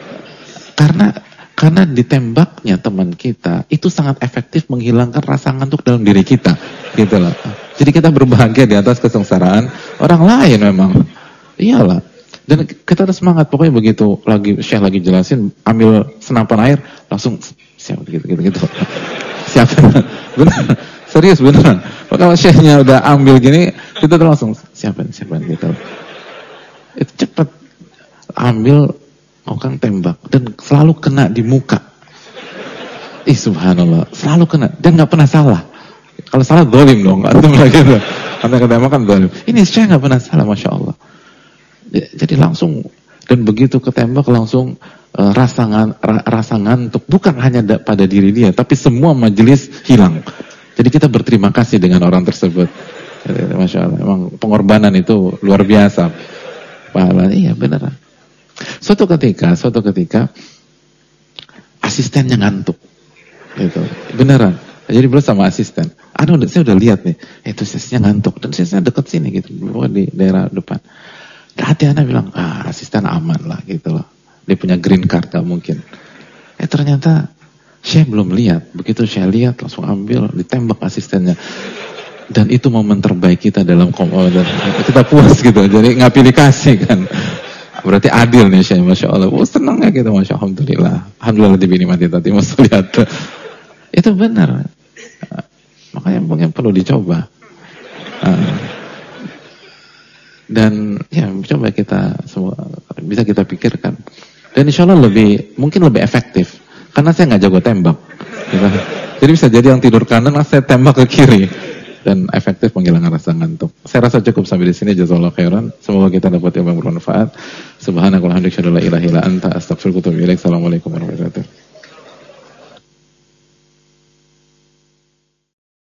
Karena ditembaknya teman kita itu sangat efektif menghilangkan rasa ngantuk dalam diri kita, gitu loh. Jadi kita berbahagia di atas kesengsaraan orang lain memang. Iyalah. Dan kita harus semangat. Pokoknya begitu Syekh lagi jelasin, ambil senapan air, langsung siap gitu. Siap. Benar. Serius beneran. Kalau Syekhnya udah ambil gini, kita tuh langsung siapin gitu. Itu cepat. Ambil kokang tembak dan selalu kena di muka. Subhanallah, selalu kena dan nggak pernah salah. Kalau salah zalim dong, antum lagi tuh. Anda ketembak kan zalim. Ini saya nggak pernah salah, masya Allah. Jadi langsung, dan begitu ketembak langsung rasa ngantuk bukan hanya pada diri dia, tapi semua majelis hilang. Jadi kita berterima kasih dengan orang tersebut. Masya Allah, emang pengorbanan itu luar biasa. Pahala, iya beneran. Suatu ketika asistennya ngantuk, gitu. Beneran. Jadi beliau sama asisten. Saya udah lihat nih, itu asistennya ngantuk dan asistennya deket sini gitu, di daerah depan. Hati anak bilang, asisten aman lah gitu loh. Dia punya green card gak mungkin. Ternyata Syekh belum lihat. Begitu Syekh lihat langsung ambil, ditembak asistennya. Dan itu momen terbaik kita dalam dan kita puas gitu. Jadi nggak pilih kasih kan. Berarti adil nih Syekh, masya Allah. Senang ya kita, masya Allah. Alhamdulillah dinikmati tadi mas lihat. Itu benar. Makanya mungkin perlu dicoba. Dan ya coba kita semua bisa kita pikirkan. Dan insya Allah mungkin lebih efektif. Karena saya nggak jago tembak. Gitu. Jadi bisa jadi yang tidur kanan, saya tembak ke kiri. Dan efektif menghilangkan rasa ngantuk. Saya rasa cukup sampai di sini. Jazakallahu khairan. Semoga kita dapat ilmu yang bermanfaat. Subhanakallahumma wa bihamdika asyhadu an la ilaha illa anta astaghfiruka wa atubu ilaik. Assalamualaikum warahmatullahi wabarakatuh.